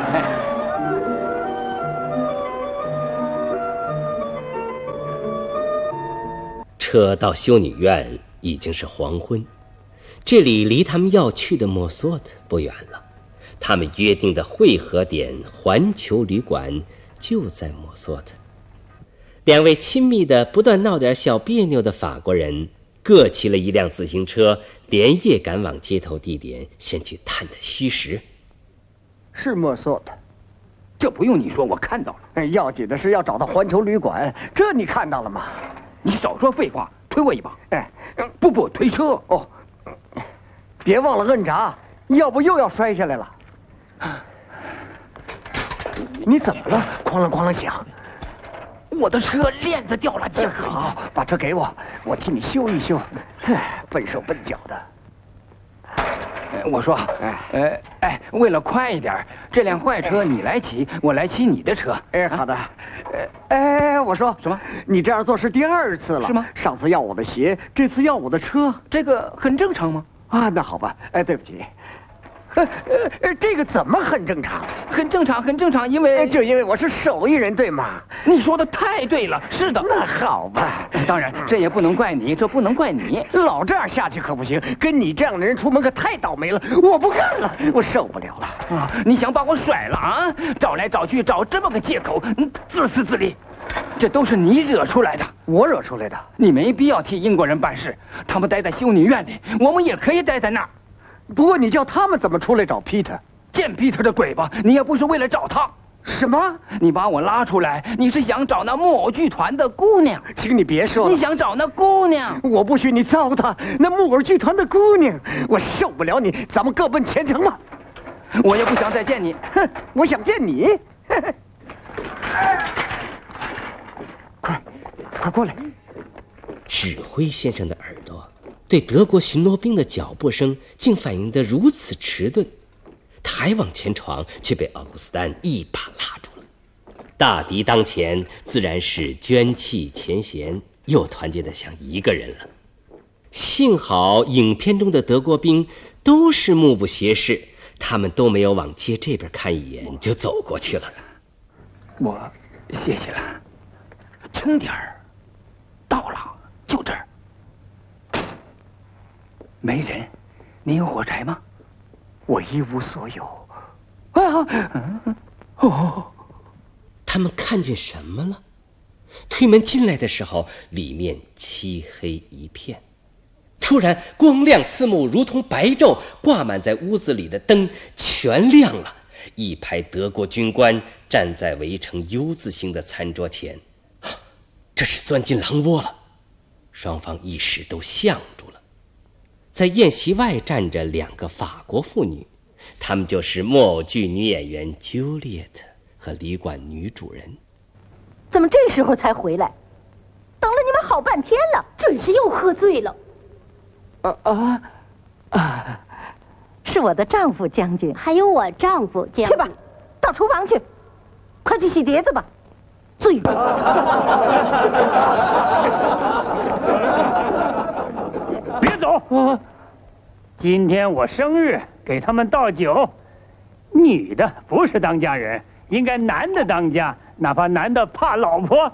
车到修女院已经是黄昏，这里离他们要去的莫索特不远了。他们约定的会合点环球旅馆就在莫索特。两位亲密的不断闹点小别扭的法国人各骑了一辆自行车，连夜赶往接头地点，先去探探虚实。 是莫索特， 这不用你说，我看到了。 要紧的是要找到环球旅馆，这你看到了吗？ 你少说废话，推我一把。不，推车。 哦，别忘了摁闸，要不又要摔下来了。你怎么了？哐啷哐啷响。 我的车链子掉了。 好，把车给我，我替你修一修。笨手笨脚的。 我说，为了快一点，这辆坏车你来骑，我来骑你的车。 好的。我说什么？ 你这样做是第二次了， 是吗？ 上次要我的鞋，这次要我的车， 这个很正常吗？ 那好吧。对不起。这个怎么很正常？ 很正常，因为因为我是手艺人，对吗？ 你说的太对了，是的。 那好吧， 当然这也不能怪你，这不能怪你， 老这样下去可不行。跟你这样的人出门可太倒霉了，我不干了，我受不了了啊！你想把我甩了啊？找来找去找这么个借口，自私自利，这都是你惹出来的。 我惹出来的？ 你没必要替英国人办事，他们待在修女院里，我们也可以待在那儿。 不过你叫他们怎么出来找皮特？ 见皮特的鬼吧！你也不是为了找他。 什么？ 你把我拉出来，你是想找那木偶剧团的姑娘？ 请你别说了。 你想找那姑娘？ 我不许你糟蹋那木偶剧团的姑娘，我受不了你。咱们各奔前程吧。 我也不想再见你。 我想见你。快过来！ 指挥先生的耳朵对德国巡逻兵的脚步声竟反应得如此迟钝。他还往前闯，却被奥古斯丹一把拉住了。大敌当前，自然是捐弃前嫌，又团结得像一个人了。幸好影片中的德国兵都是目不斜视，他们都没有往街这边看一眼就走过去了。 我谢谢了，轻点儿，到了，就这儿。没人，你有火柴吗？ 我一无所有。 他们看见什么了？推门进来的时候，里面漆黑一片。突然光亮刺目，如同白昼，挂满在屋子里的灯全亮了。一排德国军官站在围成 U 字形的餐桌前，这是钻进狼窝了。双方一时都相住了。在宴席外站着2个法国妇女，她们就是木偶剧女演员朱丽叶特和旅馆女主人。 怎么这时候才回来？等了你们好半天了，准是又喝醉了。 是我的丈夫将军， 还有我丈夫将军。 去吧，到厨房去，快去洗碟子吧。醉了。 别走！今天我生日，给他们倒酒。女的不是当家人，应该男的当家，哪怕男的怕老婆。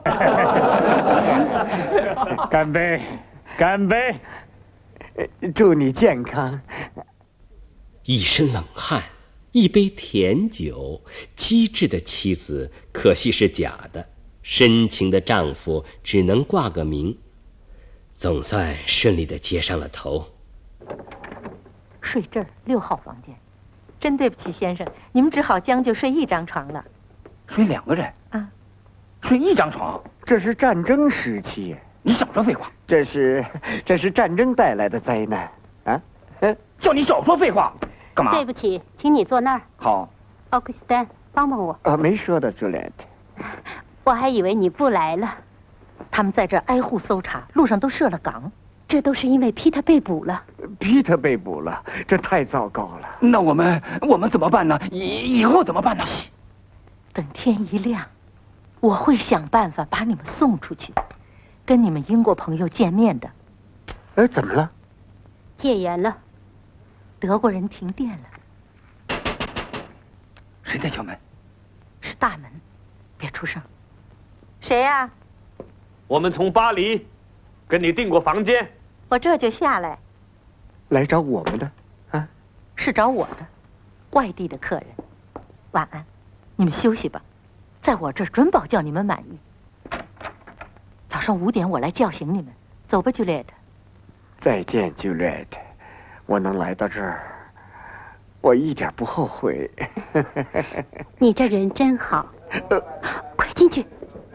干杯，干杯！祝你健康。 一身冷汗，一杯甜酒，机智的妻子可惜是假的，深情的丈夫只能挂个名。总算顺利地接上了头。 睡这儿6号房间。真对不起，先生，你们只好将就睡一张床了。 睡2个人啊？睡一张床？ 这是战争时期。 你少说废话。 这是战争带来的灾难啊！ 叫你少说废话，干嘛？ 对不起，请你坐那儿。 好。 奥古斯丹，帮帮我。 没说的，朱丽叶特。 我还以为你不来了。 他们在这儿挨户搜查，路上都设了岗。 这都是因为皮特被捕了。 皮特被捕了，这太糟糕了。 那我们怎么办呢？以后怎么办呢？ 等天一亮，我会想办法把你们送出去，跟你们英国朋友见面的。 怎么了？ 戒严了， 德国人停电了。 谁在敲门？ 是大门，别出声。谁呀？ 我们从巴黎跟你订过房间， 我这就下来。 来找我们的啊？ 是找我的，外地的客人。晚安，你们休息吧，在我这儿准保叫你们满意。早上5点我来叫醒你们，走吧，朱丽叶特。 再见，朱丽叶特。我能来到这儿，我一点不后悔。 你这人真好。快进去。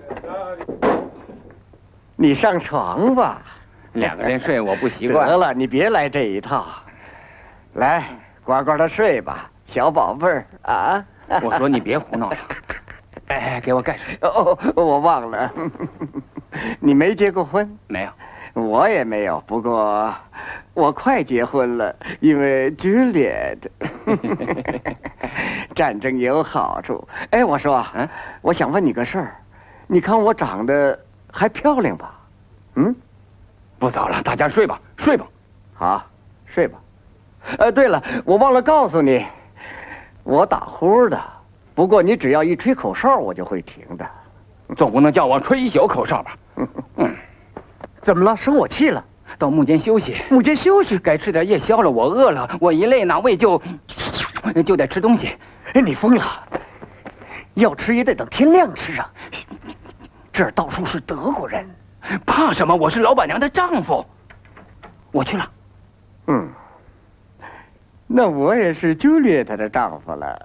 你上床吧 ，2个人睡我不习惯。 得了，你别来这一套。来，乖乖的睡吧，小宝贝儿啊！ 我说你别胡闹了。哎，给我盖上。 我忘了，你没结过婚？ 没有。 我也没有，不过我快结婚了，因为朱丽叶特。战争有好处。哎，我说，我想问你个事儿，你看我长得还漂亮吧？ 不早了，大家睡吧，睡吧。 好，睡吧。对了，我忘了告诉你，我打呼的，不过你只要一吹口哨，我就会停的。 总不能叫我吹一宿口哨吧？ 怎么了？生我气了？ 到幕间休息。 幕间休息， 该吃点夜宵了。我饿了，我一累哪胃就得吃东西。 你疯了？要吃也得等天亮吃啊！这儿到处是德国人。 怕什么？我是老板娘的丈夫。我去了。 那我也是朱丽叶特的丈夫了。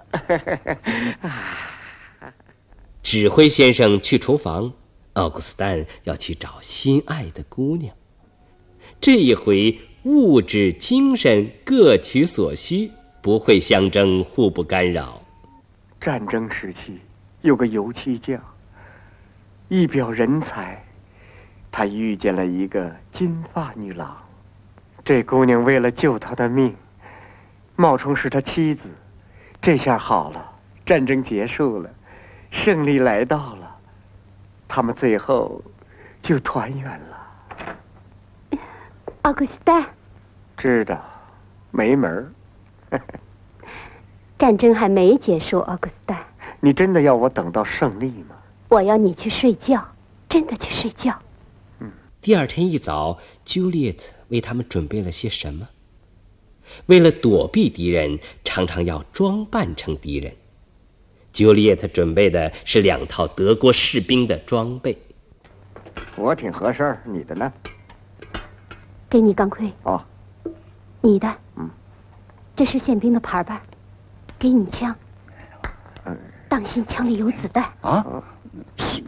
指挥先生去厨房，奥古斯丹要去找心爱的姑娘。这一回物质精神各取所需，不会相争，互不干扰。 战争时期有个油漆匠，一表人才，他遇见了一个金发女郎， 这姑娘为了救他的命，冒充是他妻子，这下好了，战争结束了，胜利来到了，他们最后就团圆了。 奥古斯丹， 知道，没门儿。 战争还没结束，奥古斯丹。 你真的要我等到胜利吗？ 我要你去睡觉，真的去睡觉。 第二天一早，朱丽叶特为他们准备了些什么？为了躲避敌人，常常要装扮成敌人。朱丽叶特准备的是2套德国士兵的装备。 我挺合适，你的呢？ 给你钢盔。 哦， 你的。这是宪兵的牌牌。给你枪。当心枪里有子弹。 啊！ 嘘。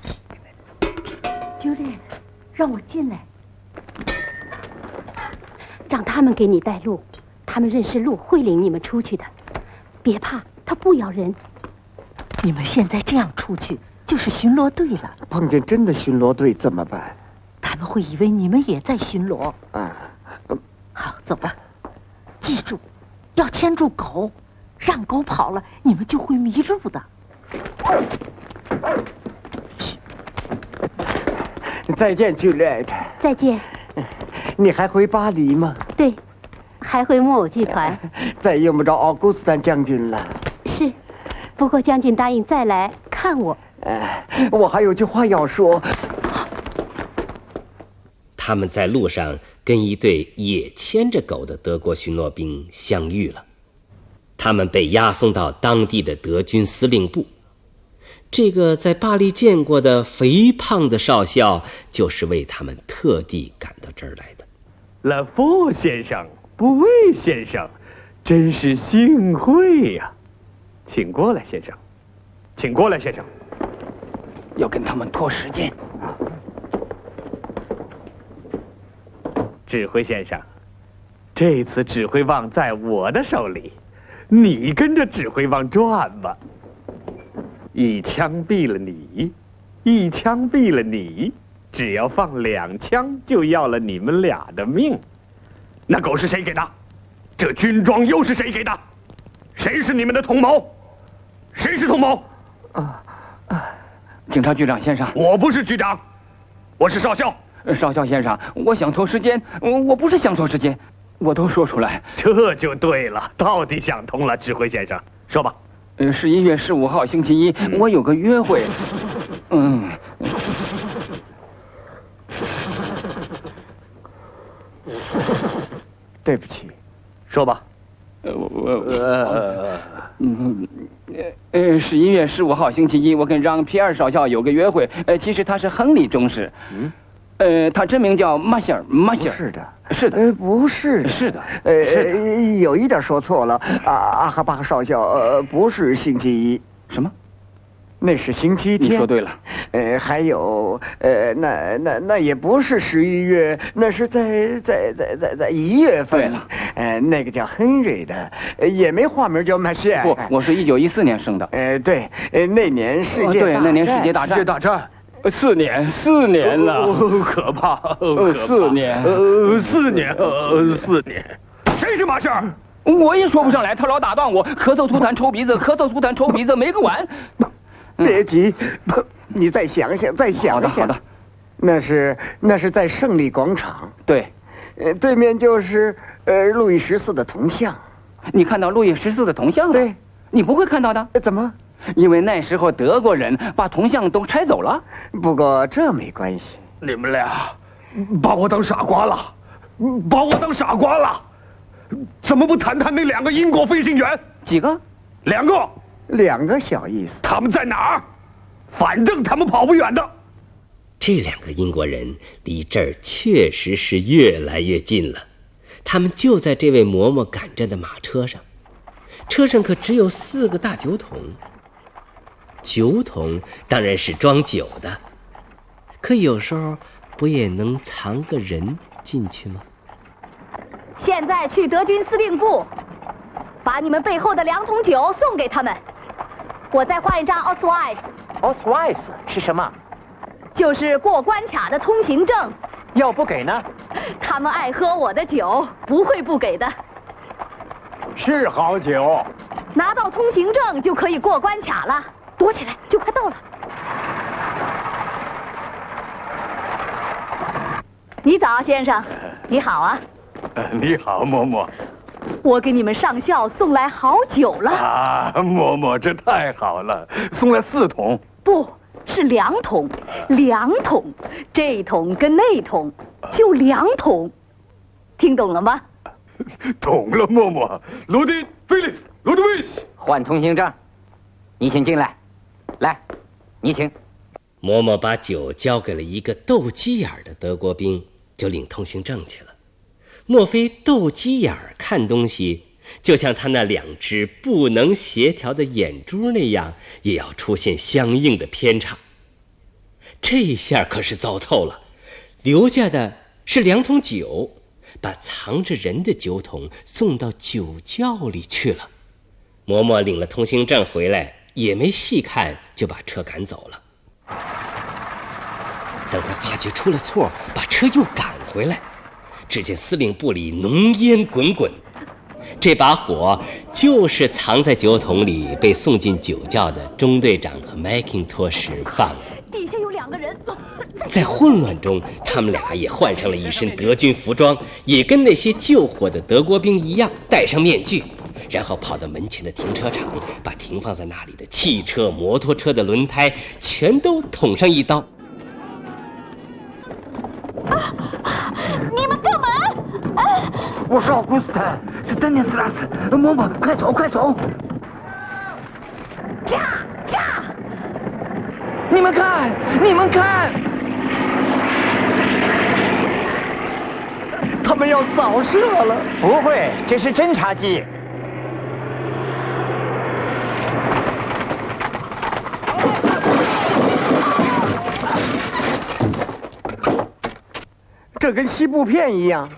朱丽叶特。让我进来，让他们给你带路，他们认识路，会领你们出去的。别怕，他不咬人。 你们现在这样出去，就是巡逻队了。 碰见真的巡逻队怎么办？ 他们会以为你们也在巡逻。好，走吧。记住，要牵住狗，让狗跑了，你们就会迷路的。 再见，朱丽叶特。 再见。 你还回巴黎吗？ 对，还回木偶剧团。 再用不着奥古斯丹将军了。 是，不过将军答应再来看我。 我还有句话要说。 他们在路上跟一队也牵着狗的德国巡逻兵相遇了，他们被押送到当地的德军司令部。这个在巴黎见过的肥胖的少校，就是为他们特地赶到这儿来的。 勒福先生，布维先生，真是幸会呀！请过来，先生，请过来，先生。 要跟他们拖时间。 指挥先生，这次指挥棒在我的手里，你跟着指挥棒转吧。一枪毙了你，一枪毙了你，只要放2枪，就要了你们俩的命。那狗是谁给的？这军装又是谁给的？谁是你们的同谋？谁是同谋？ 警察局长先生， 我不是局长，我是少校。 少校先生，我想拖时间，我不是想拖时间，我都说出来。 这就对了，到底想通了，指挥先生，说吧。 11月15号星期一，我有个约会。 对不起， 说吧。 11月15号星期一，我跟让皮尔少校有个约会。其实他是亨利中士。他真名叫马歇尔。 是的， 是的， 不是， 是的， 有一点说错了。阿哈巴少校，不是星期一。 什么？ 那是星期天。 你说对了。 还有，那也不是11月，那是在1月份。 对了， 那个叫亨瑞的，也没化名叫马歇尔。 不，我是1914年生的。 对，那年世界大战。 对，那年世界大战。4年了， 可怕 ！4年 ，4年，谁是马歇尔？ 我也说不上来，他老打断我，咳嗽吐痰抽鼻子，咳嗽吐痰抽鼻子，没个完。 别急，你再想想，再想想。 好的。 那是在胜利广场。 对， 对面就是路易14的铜像。 你看到路易14的铜像了？ 对， 你不会看到的。 怎么？ 因为那时候德国人把铜像都拆走了。 不过这没关系。 你们俩把我当傻瓜了，怎么不谈谈那2个英国飞行员？ 几个 ？2个小意思。 他们在哪儿？反正他们跑不远的。 这2个英国人离这儿确实是越来越近了。他们就在这位嬷嬷赶着的马车上，车上可只有4个大酒桶。酒桶当然是装酒的，可有时候不也能藏个人进去吗？ 现在去德军司令部，把你们背后的2桶酒送给他们。我再换一张奥斯威斯。 奥斯威斯是什么？ 就是过关卡的通行证。 要不给呢？ 他们爱喝我的酒，不会不给的。 是好酒。 拿到通行证就可以过关卡了，躲起来，就快到了。你早，先生。你好啊。 你好，嬷嬷。 我给你们上校送来好酒了。 啊，嬷嬷，这太好了，送来4桶。 不是2桶，2桶，这桶跟那桶就2桶，听懂了吗？ 懂了，嬷嬷。罗迪·菲利斯·罗德维奇， 换通行证，你请进来。来，你请。 嬷嬷把酒交给了一个斗鸡眼的德国兵，就领通行证去了。莫非斗鸡眼看东西，就像他那2只不能协调的眼珠那样，也要出现相应的偏差？这下可是糟透了，留下的是2桶酒，把藏着人的酒桶送到酒窖里去了。嬷嬷领了通行证回来，也没细看，就把车赶走了。等他发觉出了错，把车又赶回来，只见司令部里浓烟滚滚，这把火就是藏在酒桶里被送进酒窖的中队长和麦金托什放的。 底下有2个人。 在混乱中，他们俩也换上了一身德军服装，也跟那些救火的德国兵一样戴上面具，然后跑到门前的停车场，把停放在那里的汽车、摩托车的轮胎全都捅上一刀。 你们干嘛？ 我是奥古斯坦，是丹尼斯拉斯。嬷嬷，快走，快走！ 驾！ 你们看，你们看， 他们要扫射了。 不会，这是侦察机。 这跟西部片一样。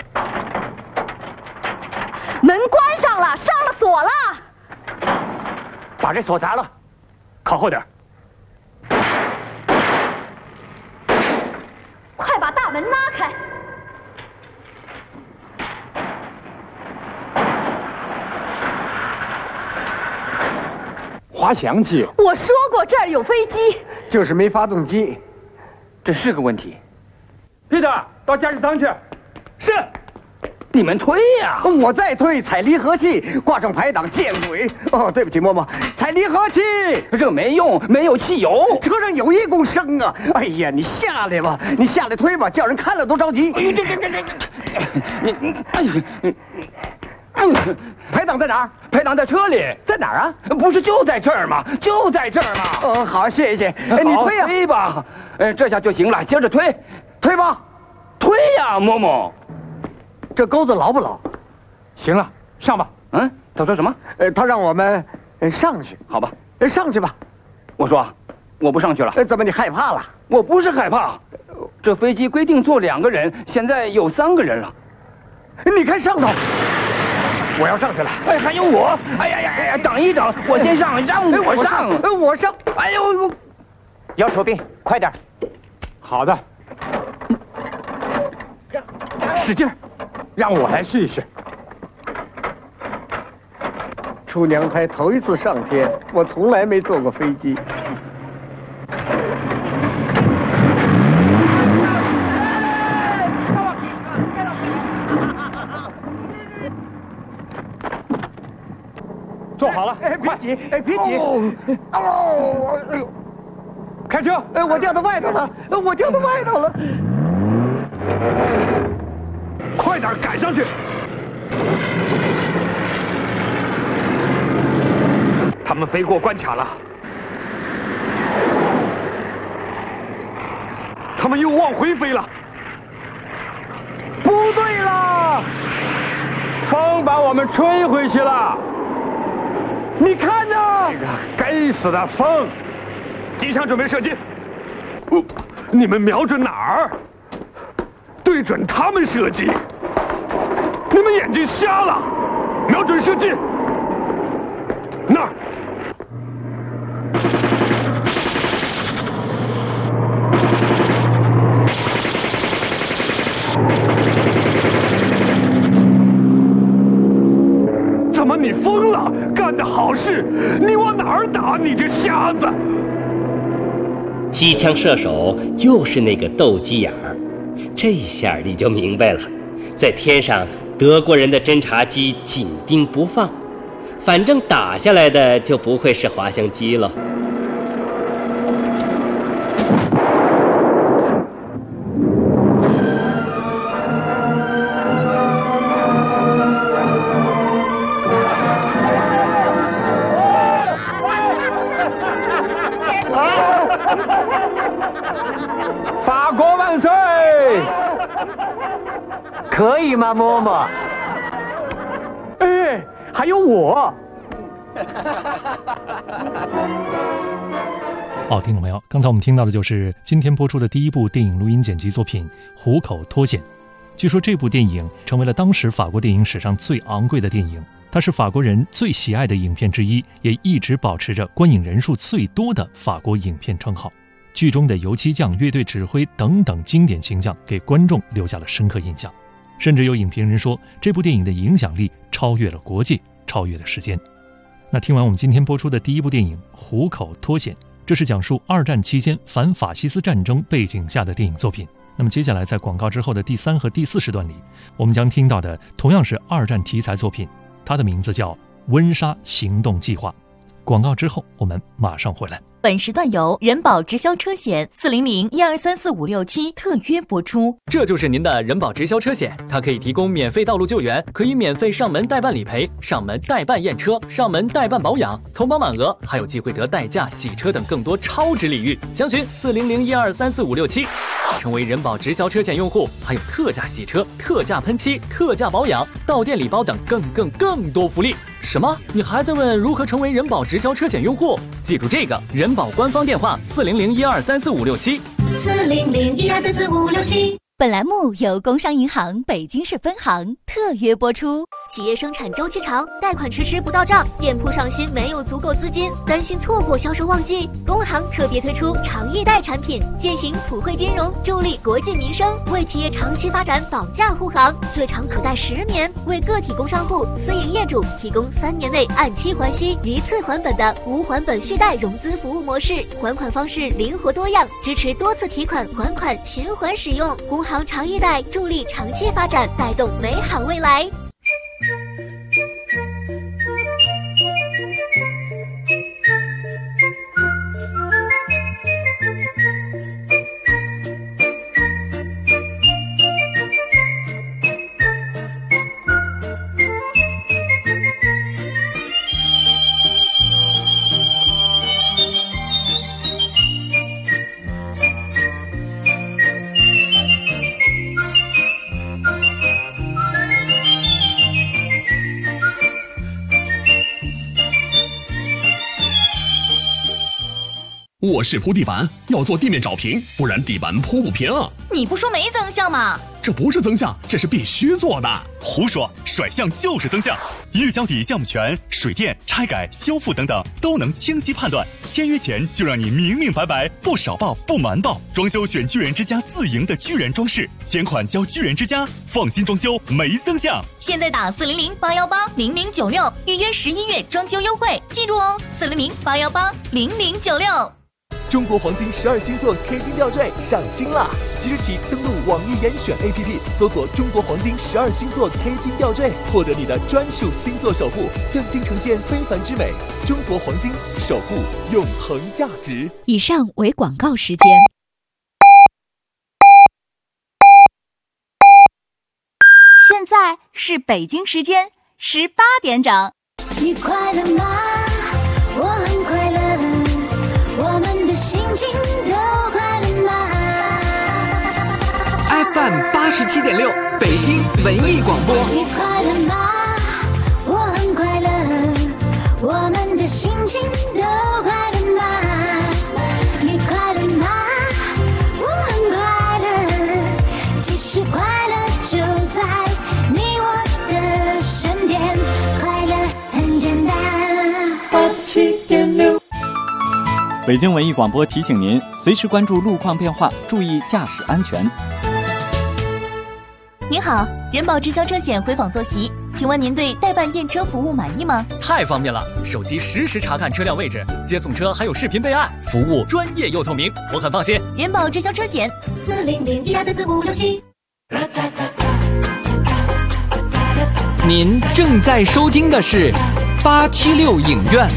门关上了，上了锁了。 把这锁砸了， 靠后点。 快把大门拉开。 滑翔机。 我说过这儿有飞机， 就是没发动机， 这是个问题。 皮特，到驾驶舱去。是。 你们推呀！ 我再推，踩离合器，挂上排挡，见鬼！哦，对不起，嬷嬷，踩离合器， 这没用，没有汽油， 车上有1公升啊！哎呀，你下来吧，你下来推吧，叫人看了都着急。 哎呦， 排挡在哪儿？ 排挡在车里， 在哪儿啊？ 不是就在这儿吗？就在这儿吗？ 哦，好，谢谢。你推呀， 推吧，这下就行了，接着推， 推吧， 推呀，嬷嬷。 这钩子牢不牢？ 行了，上吧。 嗯，他说什么？ 他让我们上去。 好吧， 上去吧。 我说，我不上去了。 怎么你害怕了？ 我不是害怕，这飞机规定坐2个人，现在有3个人了。 你看上头，我要上去了。 哎，还有我。哎呀，等一等，我先上，让我上。 我上。 哎呦，摇手柄，快点。 好的。使劲，让我来试一试。 出娘胎头一次上天，我从来没坐过飞机。 坐好了， 别急，别急。哦，哎呦， 开车！ 我掉到外头了，我掉到外头了。 快点赶上去！他们飞过关卡了，他们又往回飞了。 不对了， 风把我们吹回去了。 你看呐， 这个该死的风！机枪准备射击。你们瞄准哪儿？对准他们射击！你们眼睛瞎了？瞄准射击！那儿！ 子。 机枪射手就是那个斗鸡眼儿，这下你就明白了，在天上德国人的侦察机紧盯不放，反正打下来的就不会是滑翔机了。 法国万岁！可以吗，嬷嬷？哎，还有我。 好，听懂没有？刚才我们听到的就是今天播出的第一部电影录音剪辑作品《虎口脱险》。据说这部电影成为了当时法国电影史上最昂贵的电影，它是法国人最喜爱的影片之一，也一直保持着观影人数最多的法国影片称号。剧中的油漆匠、乐队指挥等等经典形象给观众留下了深刻印象，甚至有影评人说这部电影的影响力超越了国界，超越了时间。那听完我们今天播出的第一部电影《虎口脱险》，这是讲述二战期间反法西斯战争背景下的电影作品。那么接下来在广告之后的第3和第4时段里，我们将听到的同样是二战题材作品，它的名字叫《温莎行动计划》。广告之后我们马上回来。 本时段由人保直销车险400-1234567特约播出。 这就是您的人保直销车险，它可以提供免费道路救援，可以免费上门代办理赔、上门代办验车、上门代办保养，投保满额还有机会得代驾、洗车等更多超值礼遇。详询400-1234567，成为人保直销车险用户，还有特价洗车、特价喷漆、特价保养、到店礼包等更多福利。什么？你还在问如何成为人保直销车险用户？记住这个人保官方电话400-1234567。 400-1234567。本栏目由工商银行北京市分行特约播出。 企业生产周期长，贷款迟迟不到账，店铺上新没有足够资金，担心错过销售旺季，工行特别推出长易贷产品，践行普惠金融，助力国计民生，为企业长期发展保驾护航，最长可贷10年，为个体工商户、私营业主提供3年内按期还息、一次还本的无还本续贷融资服务模式，还款方式灵活多样，支持多次提款还款循环使用。工行长易贷助力长期发展，带动美好未来。 卧室铺地板要做地面找平，不然地板铺不平。 你不说没增项吗？ 这不是增项，这是必须做的。 胡说，甩项就是增项。一日交底项目权、水电、拆改、修复等等都能清晰判断。签约前就让你明明白白，不少报不瞒报。装修选巨人之家自营的巨人装饰，钱款交巨人之家，放心装修没增项。 现在打400-818-0096预约11月装修优惠，记住哦，400-818-0096。 中国黄金12星座 K 金吊坠上新了！即日起登录网易严选 APP， 搜索中国黄金12星座 K 金吊坠，获得你的专属星座守护，匠心呈现非凡之美。中国黄金，守护永恒价值。 以上为广告时间。 现在是北京时间18点整。 你快乐吗？我很快乐。我们的心情都快乐吗 ？FM 87.6，北京文艺广播。 你快乐吗？我很快乐。我们的心情都快乐吗？你快乐吗？我很快乐。其实快乐就在你我的身边，快乐很简单。87.6。 北京文艺广播提醒您，随时关注路况变化，注意驾驶安全。 您好，人保直销车险回访坐席请问您对代办验车服务满意吗？ 太方便了，手机实时查看车辆位置，接送车还有视频备案，服务专业又透明，我很放心。 人保直销车险40012344567。 您正在收听的是876影院。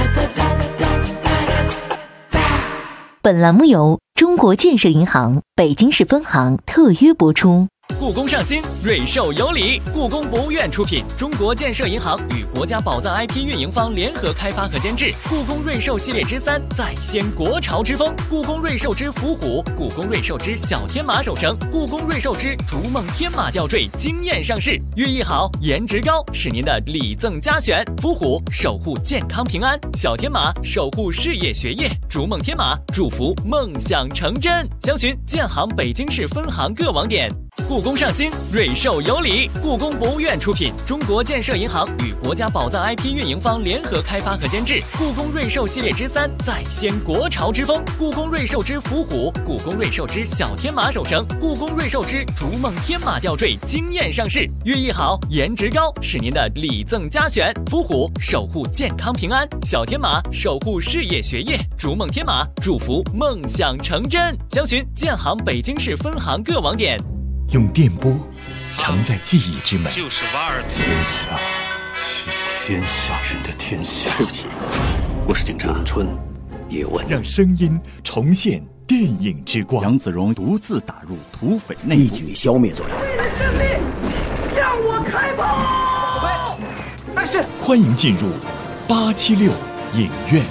本栏目由中国建设银行北京市分行特约播出。 故宫上新，瑞兽有礼。故宫博物院出品，中国建设银行与国家宝藏 IP 运营方联合开发和监制。故宫瑞兽系列之3再掀国潮之风，故宫瑞兽之伏虎，故宫瑞兽之小天马守城，故宫瑞兽之逐梦天马吊坠惊艳上市。寓意好，颜值高，是您的礼赠佳选。伏虎守护健康平安，小天马守护事业学业，逐梦天马祝福梦想成真。详询建行北京市分行各网点。故宫上新，瑞兽有礼。故宫博物院出品，中国建设银行与国家宝藏 IP 运营方联合开发和监制。故宫瑞兽系列之3再掀国潮之风，故宫瑞兽之伏虎，故宫瑞兽之小天马守城，故宫瑞兽之逐梦天马吊坠惊艳上市。寓意好，颜值高，是您的礼赠佳选。伏虎守护健康平安，小天马守护事业学业，逐梦天马祝福梦想成真。详询建行北京市分行各网点。 用电波承载记忆之美， 就是瓦尔天下是天下人的天下。 我是警察。 咏春叶问，让声音重现电影之光。 杨子荣独自打入土匪内部， 一举消灭作者。 为了胜利，向我开炮！ 但是，欢迎进入876影院。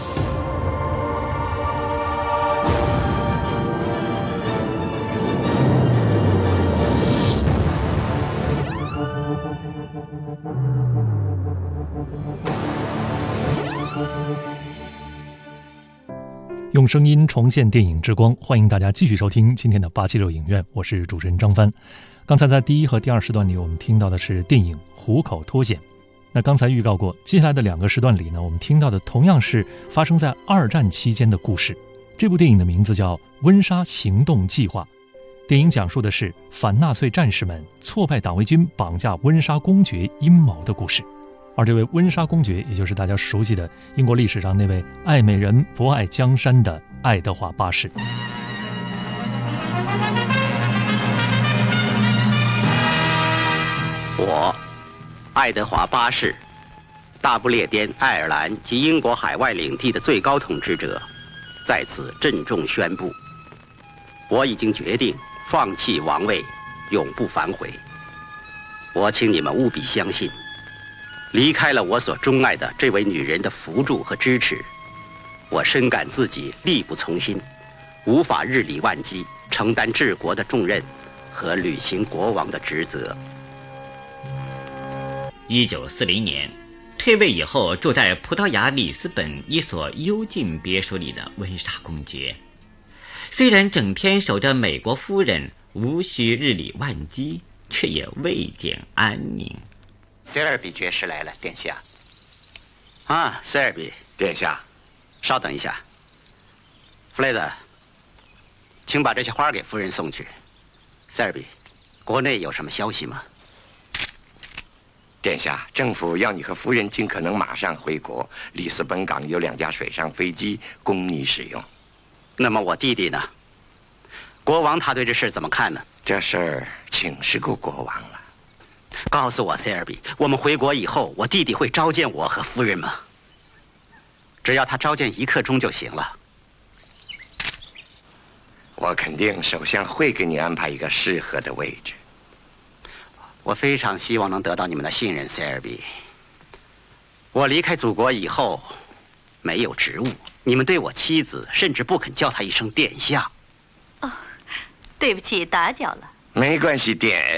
用声音重现电影之光，欢迎大家继续收听今天的876影院，我是主持人张帆。刚才在第1和第2时段里，我们听到的是电影《虎口脱险》。那刚才预告过，接下来的2个时段里呢，我们听到的同样是发生在2战期间的故事。这部电影的名字叫《温莎行动计划》。电影讲述的是反纳粹战士们挫败党卫军绑架温莎公爵阴谋的故事。而这位温莎公爵，也就是大家熟悉的英国历史上那位爱美人不爱江山的爱德华八世。 我，爱德华八世，大不列颠、爱尔兰及英国海外领地的最高统治者，在此郑重宣布，我已经决定放弃王位，永不反悔。我请你们务必相信，离开了我所钟爱的这位女人的扶助和支持，我深感自己力不从心，无法日理万机，承担治国的重任和履行国王的职责。 1940年，退位以后住在葡萄牙里斯本一所幽静别墅里的温莎公爵，虽然整天守着美国夫人，无需日理万机，却也未见安宁。 塞尔比爵士来了，殿下。啊，塞尔比， 殿下， 稍等一下。弗雷德，请把这些花给夫人送去。塞尔比，国内有什么消息吗？ 殿下，政府要你和夫人尽可能马上回国。里斯本港有2架水上飞机供你使用。 那么我弟弟呢？国王他对这事怎么看呢？ 这事儿请示过国王了。 告诉我，塞尔比，我们回国以后，我弟弟会召见我和夫人吗？只要他召见1刻钟就行了。 我肯定首相会给你安排一个适合的位置。 我非常希望能得到你们的信任，塞尔比。我离开祖国以后，没有职务，你们对我妻子甚至不肯叫她一声殿下。 哦，对不起，打搅了。 没关系，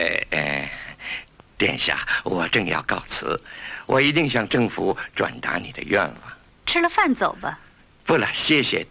殿下，我正要告辞，我一定向政府转达你的愿望。 吃了饭走吧。 不了，谢谢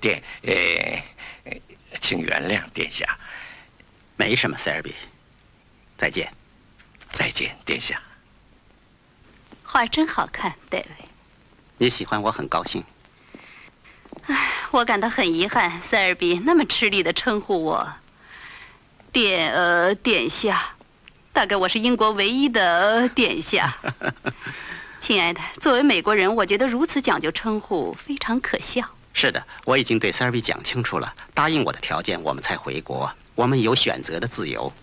请原谅殿下。 没什么，塞尔比。再见。 再见，殿下。 画真好看，戴维。 你喜欢我很高兴。 唉，我感到很遗憾，塞尔比那么吃力地称呼我殿下。 大概我是英国唯一的殿下。亲爱的，作为美国人，我觉得如此讲究称呼非常可笑。 是的，我已经对 Sir 讲清楚了，答应我的条件，我们才回国。我们有选择的自由。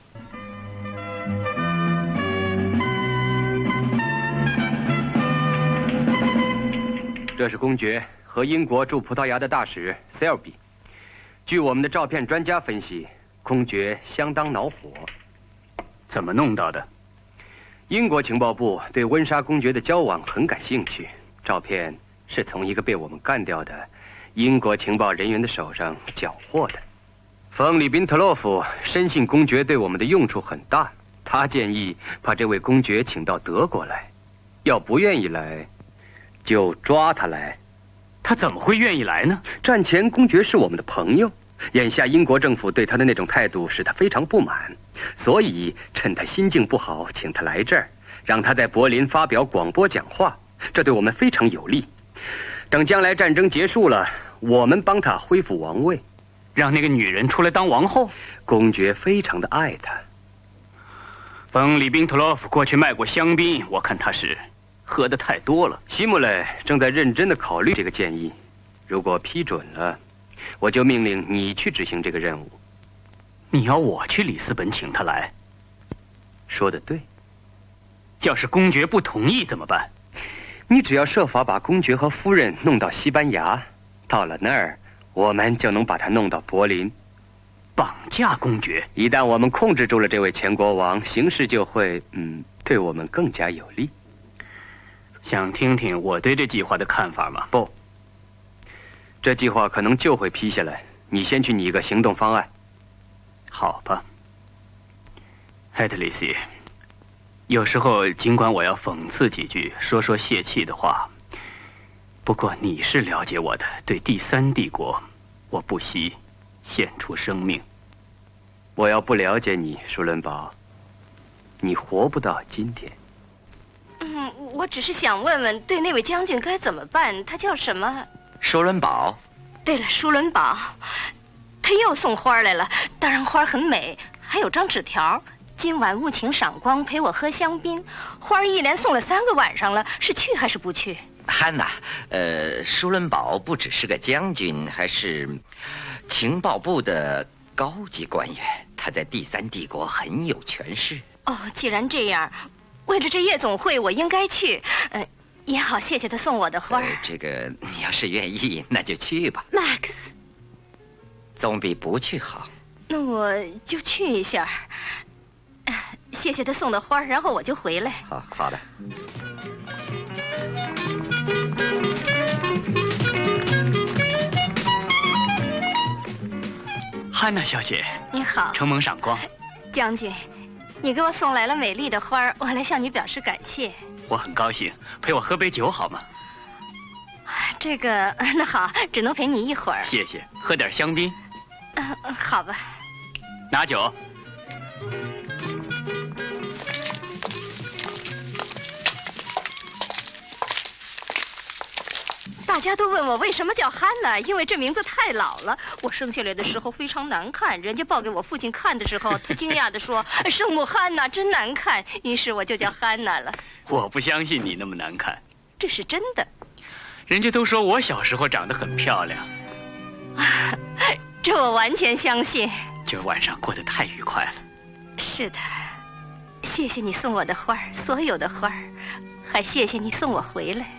这是公爵和英国驻葡萄牙的大使 Selby。据我们的照片专家分析，公爵相当恼火。 怎么弄到的？ 英国情报部对温莎公爵的交往很感兴趣。照片是从一个被我们干掉的英国情报人员的手上缴获的。冯里宾特洛夫深信公爵对我们的用处很大，他建议把这位公爵请到德国来。要不愿意来，就抓他来。 他怎么会愿意来呢？ 战前公爵是我们的朋友，眼下英国政府对他的那种态度使他非常不满，所以趁他心境不好，请他来这儿，让他在柏林发表广播讲话，这对我们非常有利。等将来战争结束了，我们帮他恢复王位， 让那个女人出来当王后。 公爵非常的爱她。 冯里宾特洛夫过去卖过香槟，我看他是喝得太多了。 希姆雷正在认真地考虑这个建议，如果批准了，我就命令你去执行这个任务。 你要我去里斯本请他来？ 说得对。 要是公爵不同意怎么办？ 你只要设法把公爵和夫人弄到西班牙，到了那儿，我们就能把他弄到柏林。 绑架公爵？ 一旦我们控制住了这位前国王，形势就会对我们更加有利。 想听听我对这计划的看法吗？ 不，这计划可能就会批下来。你先去拟一个行动方案。 好吧，海特里西。有时候尽管我要讽刺几句，说说泄气的话，不过你是了解我的，对第三帝国，我不惜献出生命。 我要不了解你，舒伦堡，你活不到今天。 我只是想问问，对那位将军该怎么办？他叫什么？ 舒伦堡。 对了，舒伦堡，他又送花来了。当然花很美，还有张纸条，今晚务请赏光，陪我喝香槟。花一连送了3个晚上了，是去还是不去？ 汉娜，舒伦堡不只是个将军，还是情报部的高级官员，他在第三帝国很有权势。 哦，既然这样，为了这夜总会，我应该去。也好，谢谢他送我的花。 这个你要是愿意，那就去吧。 Max， 总比不去好。 那我就去一下。谢谢他送的花，然后我就回来。 好的。 汉娜小姐， 你好。 承蒙赏光。 将军，你给我送来了美丽的花，我来向你表示感谢。 我很高兴，陪我喝杯酒好吗？ 这个那好，只能陪你一会儿。 谢谢，喝点香槟。 好吧。 拿酒。 大家都问我为什么叫汉娜，因为这名字太老了。我生下来的时候非常难看，人家抱给我父亲看的时候，他惊讶地说：“圣母汉娜真难看。”于是我就叫汉娜了。 我不相信你那么难看， 这是真的。 人家都说我小时候长得很漂亮。 这我完全相信。 今儿晚上过得太愉快了。 是的，谢谢你送我的花，所有的花，还谢谢你送我回来。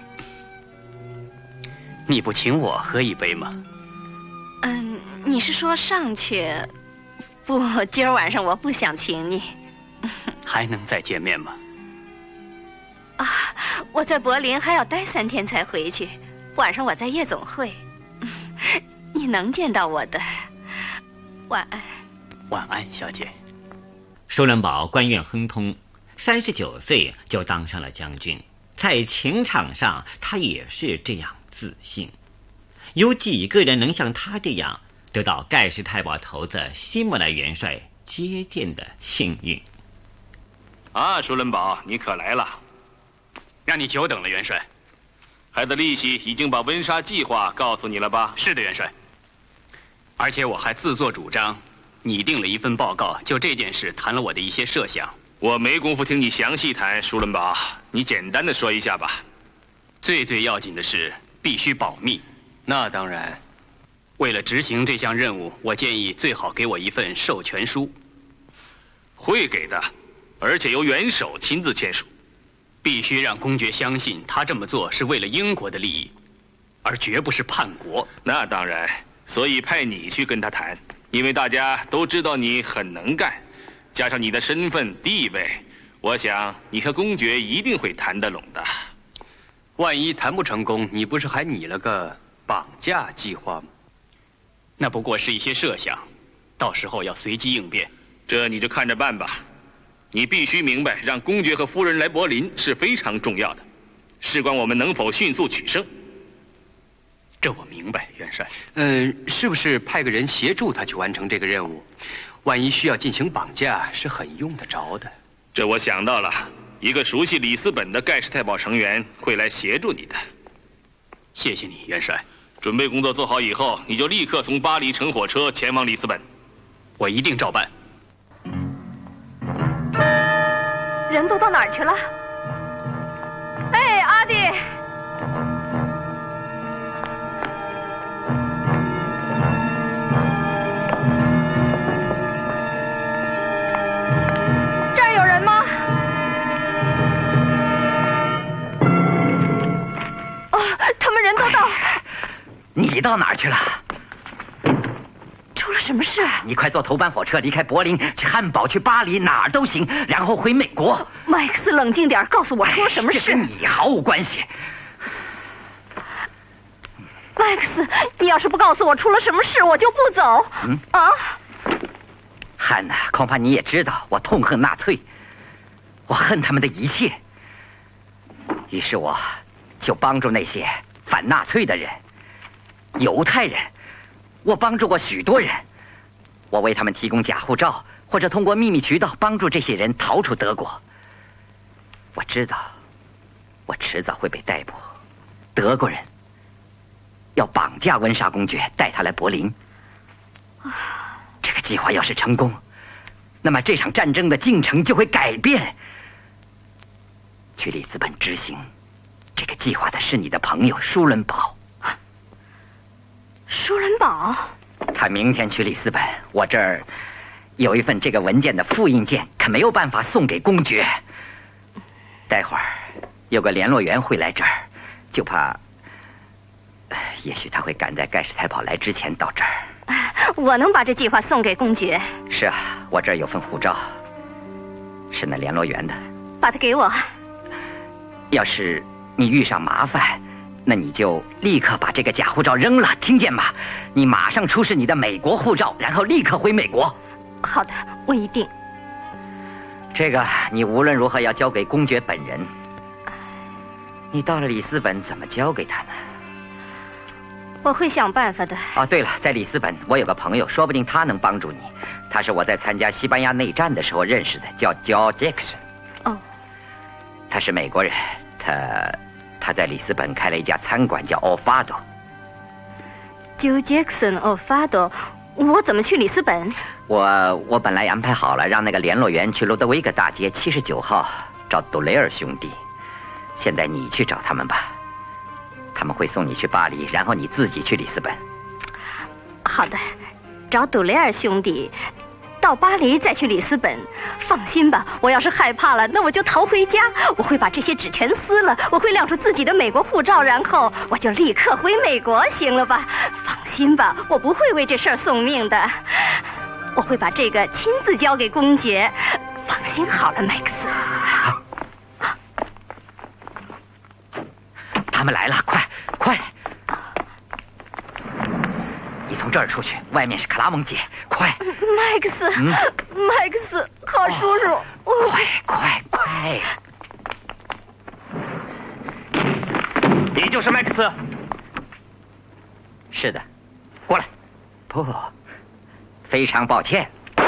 你不请我喝一杯吗？ 你是说上去？不，今儿晚上我不想请你。 还能再见面吗？ 我在柏林还要待3天才回去，晚上我在夜总会，你能见到我的。晚安。 晚安，小姐。 舒伦堡官运亨通，39岁就当上了将军，在情场上他也是这样自信。有几个人能像他这样得到盖世太保头子希姆莱元帅接见的幸运？ 舒伦堡，你可来了，让你久等了，元帅。 海德利希已经把温莎计划告诉你了吧？ 是的，元帅。而且我还自作主张拟定了一份报告，就这件事谈了我的一些设想。 我没工夫听你详细谈，舒伦堡，你简单的说一下吧。 最要紧的是必须保密。 那当然。 为了执行这项任务，我建议最好给我一份授权书。 会给的，而且由元首亲自签署。 必须让公爵相信他这么做是为了英国的利益，而绝不是叛国。 那当然，所以派你去跟他谈，因为大家都知道你很能干，加上你的身份地位，我想你和公爵一定会谈得拢的。 万一谈不成功，你不是还拟了个绑架计划吗？ 那不过是一些设想，到时候要随机应变。 这你就看着办吧。你必须明白，让公爵和夫人来柏林是非常重要的，事关我们能否迅速取胜。 这我明白，元帅。 是不是派个人协助他去完成这个任务？万一需要进行绑架，是很用得着的。 这我想到了，一个熟悉里斯本的盖世太保成员会来协助你的。 谢谢你，元帅。 准备工作做好以后，你就立刻从巴黎乘火车前往里斯本。 我一定照办。 人都到哪儿去了？哎，阿弟，这儿有人吗？哦，他们人都到。 你到哪儿去了？ 出了什么事？ 你快坐头班火车离开柏林，去汉堡，去巴黎，哪儿都行，然后回美国。 麦克斯，冷静点，告诉我出了什么事。 这跟你毫无关系。 麦克斯，你要是不告诉我出了什么事，我就不走。 汉娜，恐怕你也知道，我痛恨纳粹，我恨他们的一切。于是我就帮助那些反纳粹的人，犹太人。我帮助过许多人，我为他们提供假护照，或者通过秘密渠道帮助这些人逃出德国。我知道，我迟早会被逮捕。德国人要绑架温莎公爵，带他来柏林。这个计划要是成功，那么这场战争的进程就会改变。去里斯本执行这个计划的是你的朋友舒伦堡。 舒伦堡， 他明天去里斯本，我这儿有一份这个文件的复印件，可没有办法送给公爵。待会儿有个联络员会来这儿，就怕，也许他会赶在盖世太保来之前到这儿。 我能把这计划送给公爵。 是啊，我这儿有份护照，是那联络员的。 把它给我。 要是你遇上麻烦，那你就立刻把这个假护照扔了，听见吗？你马上出示你的美国护照，然后立刻回美国。 好的，我一定。 这个你无论如何要交给公爵本人。你到了里斯本怎么交给他呢？ 我会想办法的。 哦，对了，在里斯本我有个朋友，说不定他能帮助你。他是我在参加西班牙内战的时候认识的，叫 George Jackson。 哦， 他是美国人，他在里斯本开了一家餐馆，叫 Olfado。Joe Jackson Olfado， 我怎么去里斯本？ 我本来安排好了，让那个联络员去罗德维格大街79号找杜雷尔兄弟。现在你去找他们吧，他们会送你去巴黎，然后你自己去里斯本。 好的，找杜雷尔兄弟，到巴黎再去里斯本。放心吧，我要是害怕了，那我就逃回家。我会把这些纸全撕了，我会亮出自己的美国护照，然后我就立刻回美国，行了吧？放心吧，我不会为这事儿送命的。我会把这个亲自交给公爵。放心好了，麦克斯。 他们来了，快！你从这儿出去，外面是克拉蒙街，快！ 麦克斯，麦克斯，好叔叔， 快！你就是麦克斯？是的，过来。不，非常抱歉。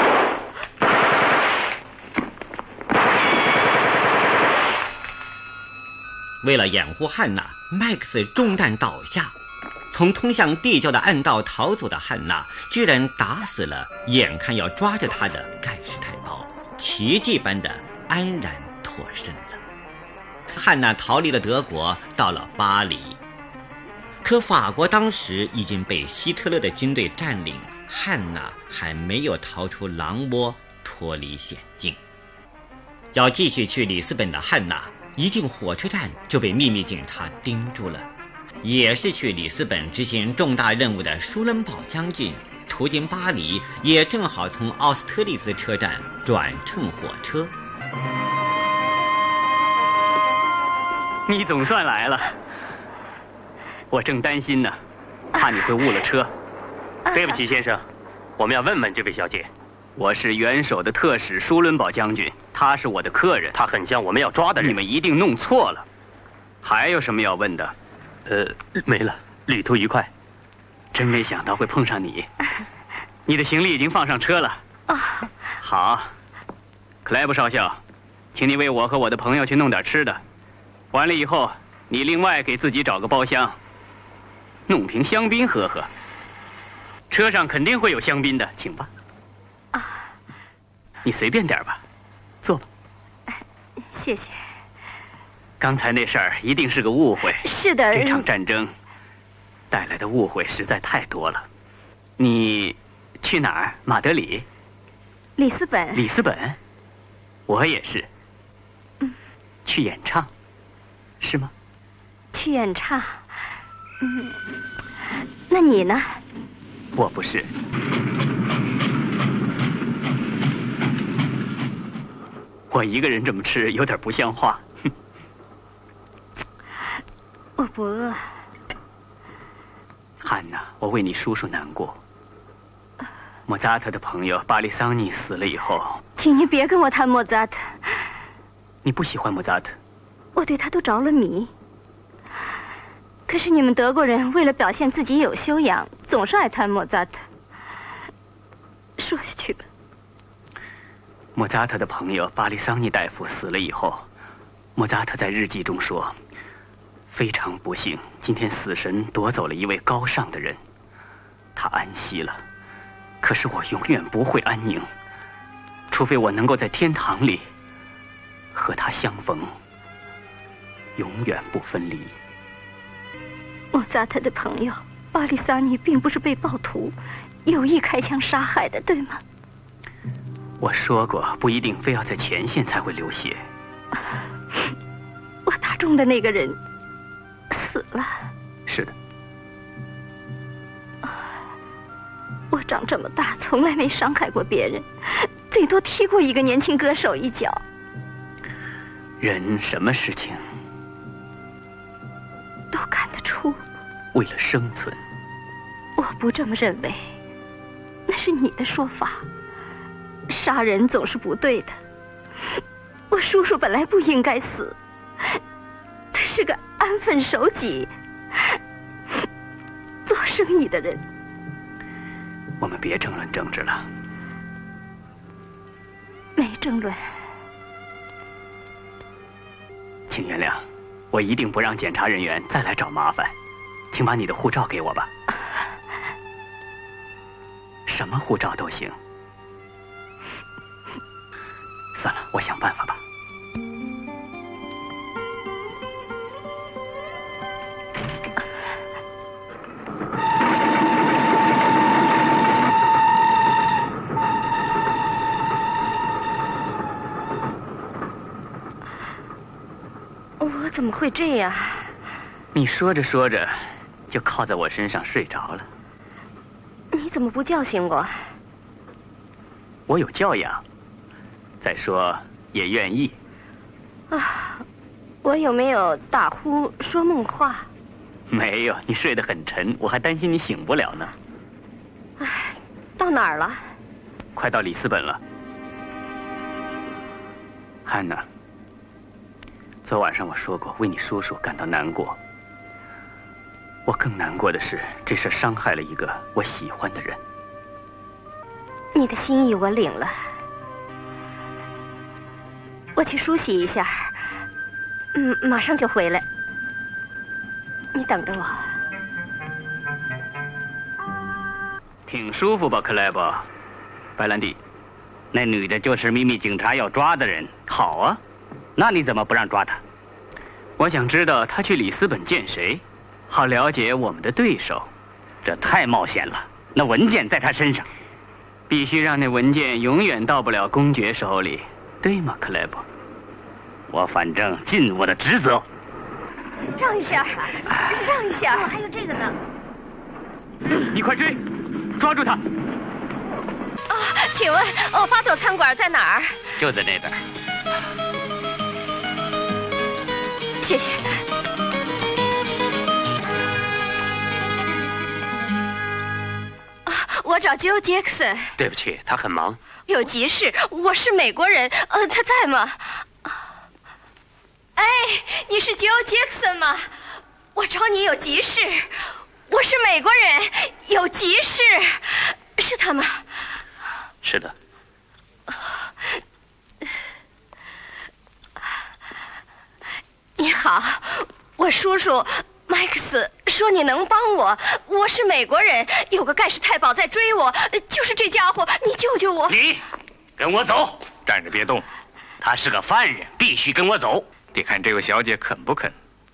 为了掩护汉娜，麦克斯中弹倒下。从通向地窖的暗道逃走的汉娜，居然打死了眼看要抓着他的盖世太保，奇迹般的安然脱身了。汉娜逃离了德国，到了巴黎。可法国当时已经被希特勒的军队占领，汉娜还没有逃出狼窝，脱离险境。要继续去里斯本的汉娜，一进火车站就被秘密警察盯住了。也是去里斯本执行重大任务的舒伦堡将军，途经巴黎，也正好从奥斯特利茨车站转乘火车。 你总算来了，我正担心呢，怕你会误了车。 对不起，先生，我们要问问这位小姐。 我是元首的特使舒伦堡将军，他是我的客人， 他很像我们要抓的人。 你们一定弄错了。还有什么要问的？ 没了，旅途愉快。 真没想到会碰上你。你的行李已经放上车了。好，克莱布少校，请你为我和我的朋友去弄点吃的。完了以后，你另外给自己找个包厢，弄瓶香槟喝喝。车上肯定会有香槟的，请吧。你随便点吧，坐吧。 谢谢。 刚才那事儿一定是个误会。 是的。 这场战争带来的误会实在太多了。你去哪儿？马德里？ 里斯本？ 里斯本？我也是。去演唱，是吗？ 去演唱。那你呢？ 我不是。我一个人这么吃有点不像话。 我不饿。 汉娜，我为你叔叔难过。莫扎特的朋友巴利桑尼死了以后， 请您别跟我谈莫扎特。 你不喜欢莫扎特？ 我对他都着了迷。可是你们德国人为了表现自己有修养，总是爱谈莫扎特。说下去吧。 莫扎特的朋友巴利桑尼大夫死了以后，莫扎特在日记中说，非常不幸，今天死神夺走了一位高尚的人，他安息了。可是我永远不会安宁，除非我能够在天堂里和他相逢，永远不分离。 莫扎特的朋友巴利桑尼并不是被暴徒有意开枪杀害的，对吗？ 我说过，不一定非要在前线才会流血。 我打中的那个人死了。 是的。 我长这么大从来没伤害过别人，最多踢过一个年轻歌手一脚。 人什么事情都干得出。 为了生存。 我不这么认为，那是你的说法。杀人总是不对的。我叔叔本来不应该死，他是个安分守己、做生意的人。 我们别争论政治了。 没争论。 请原谅，我一定不让检查人员再来找麻烦。请把你的护照给我吧。什么护照都行。算了，我想办法吧。 我怎么会这样？ 你说着说着就靠在我身上睡着了。 你怎么不叫醒我？ 我有教养。再说也愿意。 我有没有打呼说梦话？ 没有，你睡得很沉，我还担心你醒不了呢。 到哪儿了？ 快到里斯本了。汉娜，昨晚上我说过为你叔叔感到难过。我更难过的是，这事伤害了一个我喜欢的人。 你的心意我领了。我去梳洗一下，马上就回来。你等着我。 挺舒服吧，克莱伯？白兰地。 那女的就是秘密警察要抓的人。好啊，那你怎么不让抓她？ 我想知道她去里斯本见谁，好了解我们的对手。 这太冒险了。那文件在她身上， 必须让那文件永远到不了公爵手里，对吗，克莱伯？ 我反正尽我的职责。 让一下，让一下，还有这个呢。 你快追，抓住他！ 请问欧巴斗餐馆在哪儿？ 就在那边。 谢谢。我找 Joe Jackson。 对不起，他很忙。 有急事，我是美国人。他在吗？哎，你是 Joe Jackson 吗？我找你有急事。我是美国人，有急事。是他吗？ 是的。 你好，我叔叔麦克斯说你能帮我。我是美国人，有个盖世太保在追我，就是这家伙，你救救我。 你跟我走， 站着别动。 他是个犯人，必须跟我走。 得看这位小姐肯不肯。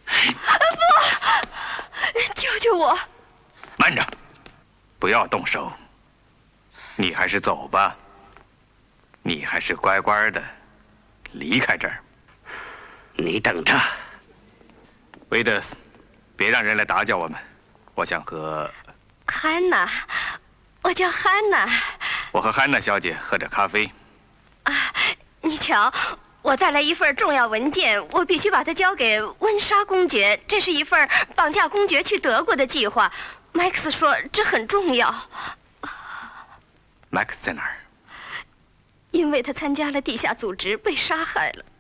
不，救救我！ 慢着，不要动手。你还是走吧。你还是乖乖的离开这儿。 你等着， 维德斯，别让人来打搅我们。我想和汉娜，我叫汉娜。 我和汉娜小姐喝着咖啡。 你瞧，我带来一份重要文件，我必须把它交给温莎公爵。这是一份绑架公爵去德国的计划。麦克斯说这很重要。 麦克斯在哪儿？ 因为他参加了地下组织，被杀害了。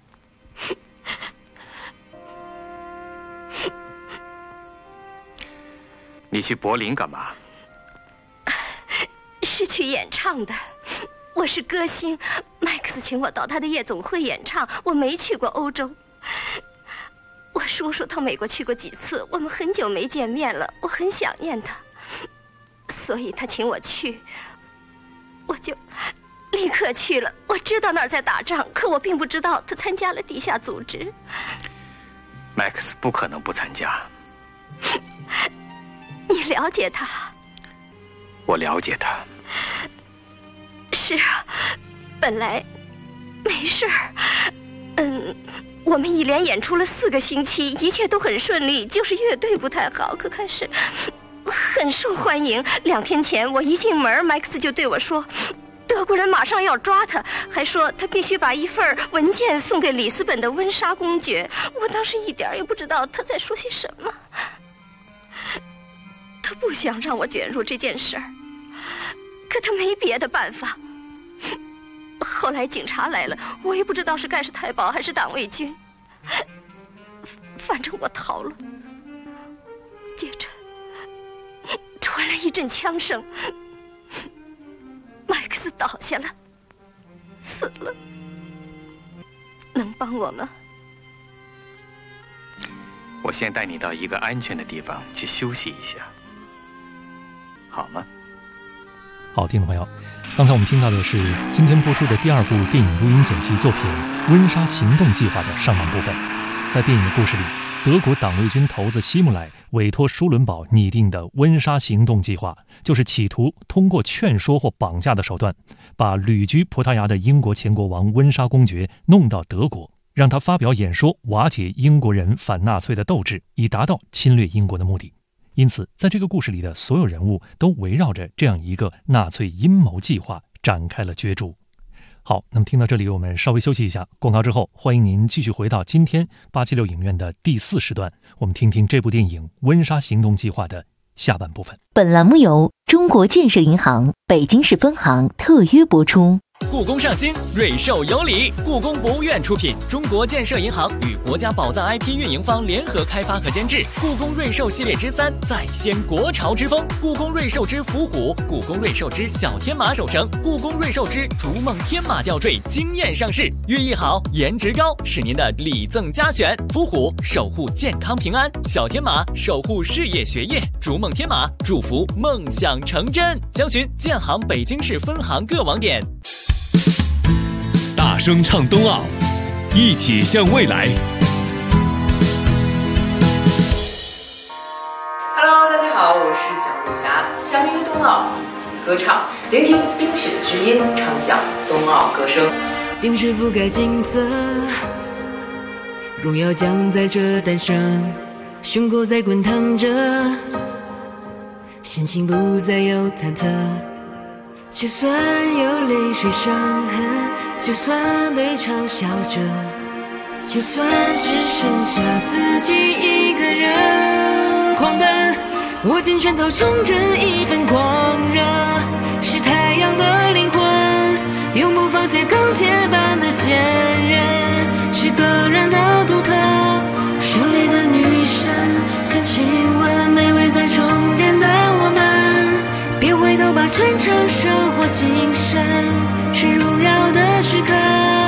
你去柏林干嘛？ 是去演唱的。我是歌星，麦克斯请我到他的夜总会演唱。我没去过欧洲。我叔叔到美国去过几次，我们很久没见面了，我很想念他，所以他请我去，我就立刻去了。我知道那儿在打仗，可我并不知道他参加了地下组织。 麦克斯不可能不参加。 你了解他？ 我了解他。 是啊，本来没事儿。我们一连演出了4个星期，一切都很顺利，就是乐队不太好，可开始很受欢迎。2天前我一进门，麦克斯就对我说，德国人马上要抓他，还说他必须把一份文件送给里斯本的温莎公爵。我当时一点也不知道他在说些什么。他不想让我卷入这件事儿，可他没别的办法。后来警察来了，我也不知道是盖世太保还是党卫军，反正我逃了。接着传来一阵枪声，麦克斯倒下了，死了。能帮我吗？ 我先带你到一个安全的地方去休息一下，好吗？ 好，听众朋友，刚才我们听到的是今天播出的第2部电影录音剪辑作品《温莎行动计划》的上半部分。在电影的故事里，德国党卫军头子希姆莱委托舒伦堡拟定的温莎行动计划，就是企图通过劝说或绑架的手段，把旅居葡萄牙的英国前国王温莎公爵弄到德国，让他发表演说，瓦解英国人反纳粹的斗志，以达到侵略英国的目的。因此，在这个故事里的所有人物都围绕着这样一个纳粹阴谋计划展开了角逐。好，那么听到这里，我们稍微休息一下，广告之后，欢迎您继续回到今天876影院的第4时段，我们听听这部电影《温莎行动计划》的下半部分。 本栏目由中国建设银行北京市分行特约播出。 故宫上新，瑞兽有礼。故宫博物院出品，中国建设银行与国家宝藏 IP 运营方联合开发和监制。故宫瑞兽系列之3再掀国潮之风。故宫瑞兽之伏虎，故宫瑞兽之小天马守城，故宫瑞兽之逐梦天马吊坠惊艳上市。寓意好，颜值高，是您的礼赠佳选。伏虎守护健康平安，小天马守护事业学业，逐梦天马祝福梦想成真。详询建行北京市分行各网点。 大声唱冬奥，一起向未来。 Hello， 大家好，我是蒋璐霞，相约冬奥，一起歌唱，聆听冰雪之音，唱响冬奥歌声。 冰雪覆盖金色，荣耀将在这诞生，胸口在滚烫着，心情不再有忐忑。就算有泪水伤痕，就算被嘲笑着，就算只剩下自己一个人狂奔，握紧拳头冲着一份狂热，是太阳的灵魂，永不放弃钢铁般的坚韧，是个人的独特，胜利的女神，千亲吻每位在终点的我们，别回头吧，传承生活精神，是荣耀的时刻。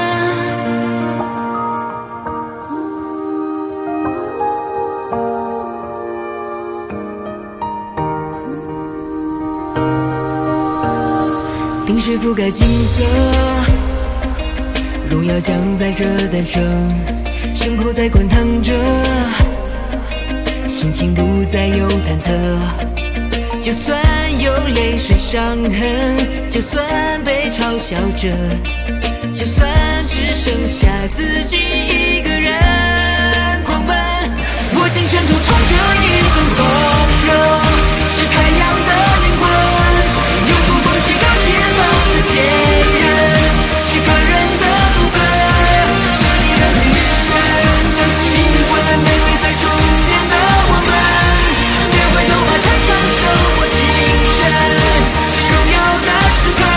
冰雪覆盖金色，荣耀将在这诞生，胸口在滚烫着，心情不再有忐忑。就算有泪水伤痕，就算被嘲笑着，就算只剩下自己一个人狂奔，握紧拳头冲着一份狂热，是太阳的灵魂，永不放弃钢铁般的坚韧，是个人的独特，胜利的女神，将亲吻每位在终点的我们，别回头吧，传承生活精神，是荣耀的时刻。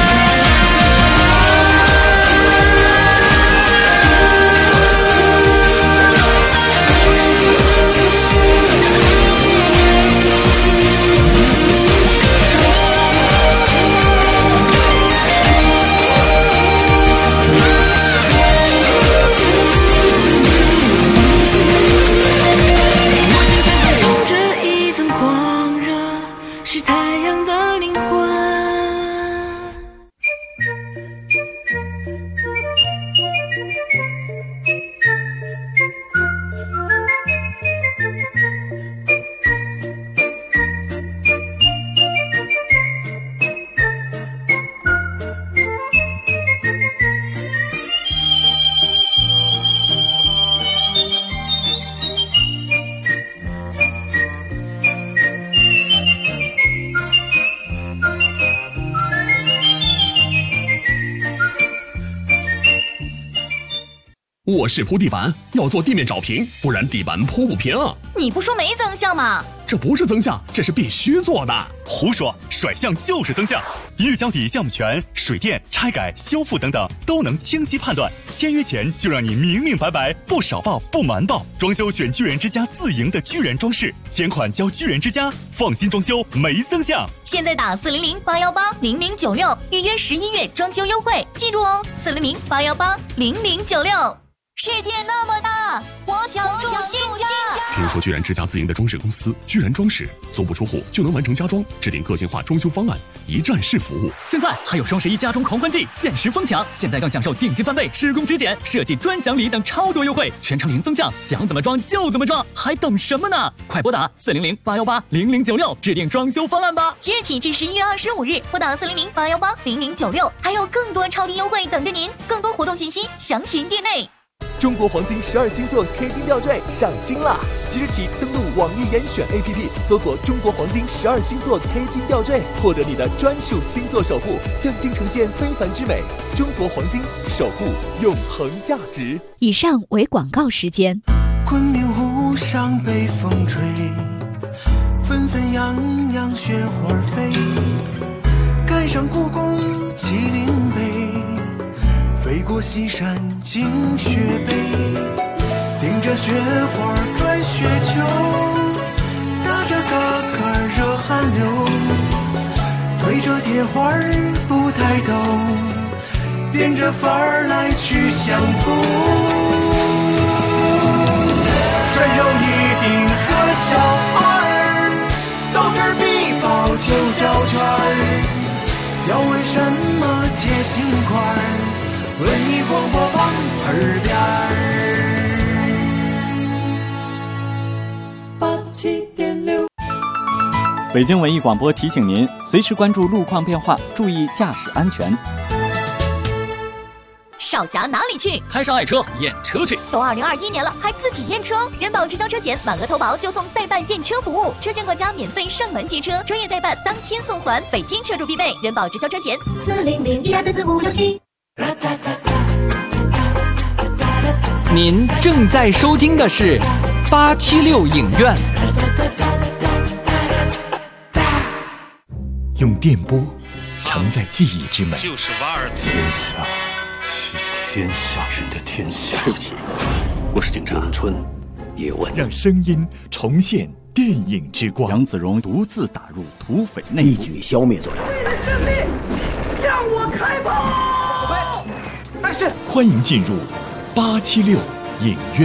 卧室铺地板要做地面找平，不然地板铺不平。 你不说没增项吗？ 这不是增项，这是必须做的。 胡说，甩项就是增项。一日交底项目权、水电、拆改、修复等等都能清晰判断，签约前就让你明明白白，不少报不瞒报。装修选巨人之家自营的巨人装饰，前款交巨人之家，放心装修没增项。 现在打400-818-0096预约11月装修优惠，记住哦，400-818-0096。世界那么大，我想住新家。 听说巨人之家自营的装饰公司巨人装饰，足不出户就能完成家装，制定个性化装修方案，一站式服务。 现在还有双11家装狂欢季，限时疯抢！现在更享受定金翻倍、施工质检、设计专享礼等超多优惠，全程零增项，想怎么装就怎么装，还等什么呢？快拨打400-818-0096，制定装修方案吧！ 即日起至11月25日，拨打400-818-0096，还有更多超低优惠等着您。更多活动信息详询店内。 中国黄金12星座 K 金吊坠上新啦！即日起登录网易严选 APP， 搜索中国黄金12星座 K 金吊坠，获得你的专属星座守护，匠心呈现非凡之美。中国黄金，守护永恒价值。 以上为广告时间。 昆明湖上北风吹，纷纷扬扬雪花飞，赶上故宫麒麟碑，飞过西山进雪北，顶着雪花转雪球，打着嘎嘎热汗流，推着铁环不抬头，变着法儿来去相逢。穿上一顶和小二，斗智必报9角圈，要为什么结心块？ 文艺广播榜耳边87.6。 北京文艺广播提醒您，随时关注路况变化，注意驾驶安全。 少侠哪里去？ 开上爱车验车去。 都2021年了，还自己验车？人保直销车险满额投保就送代办验车服务，车险管家免费上门接车，专业代办当天送还，北京车主必备。人保直销车险40012444567。 您正在收听的是876影院。 用电波承载记忆之美， 就是瓦尔兹。 天下是天下人的天下。 我是警察。 咏春，叶问，让声音重现电影之光。 杨子荣独自打入土匪内部， 一举消灭作者。 为了胜利，向我开炮！ 但是，欢迎进入876影院。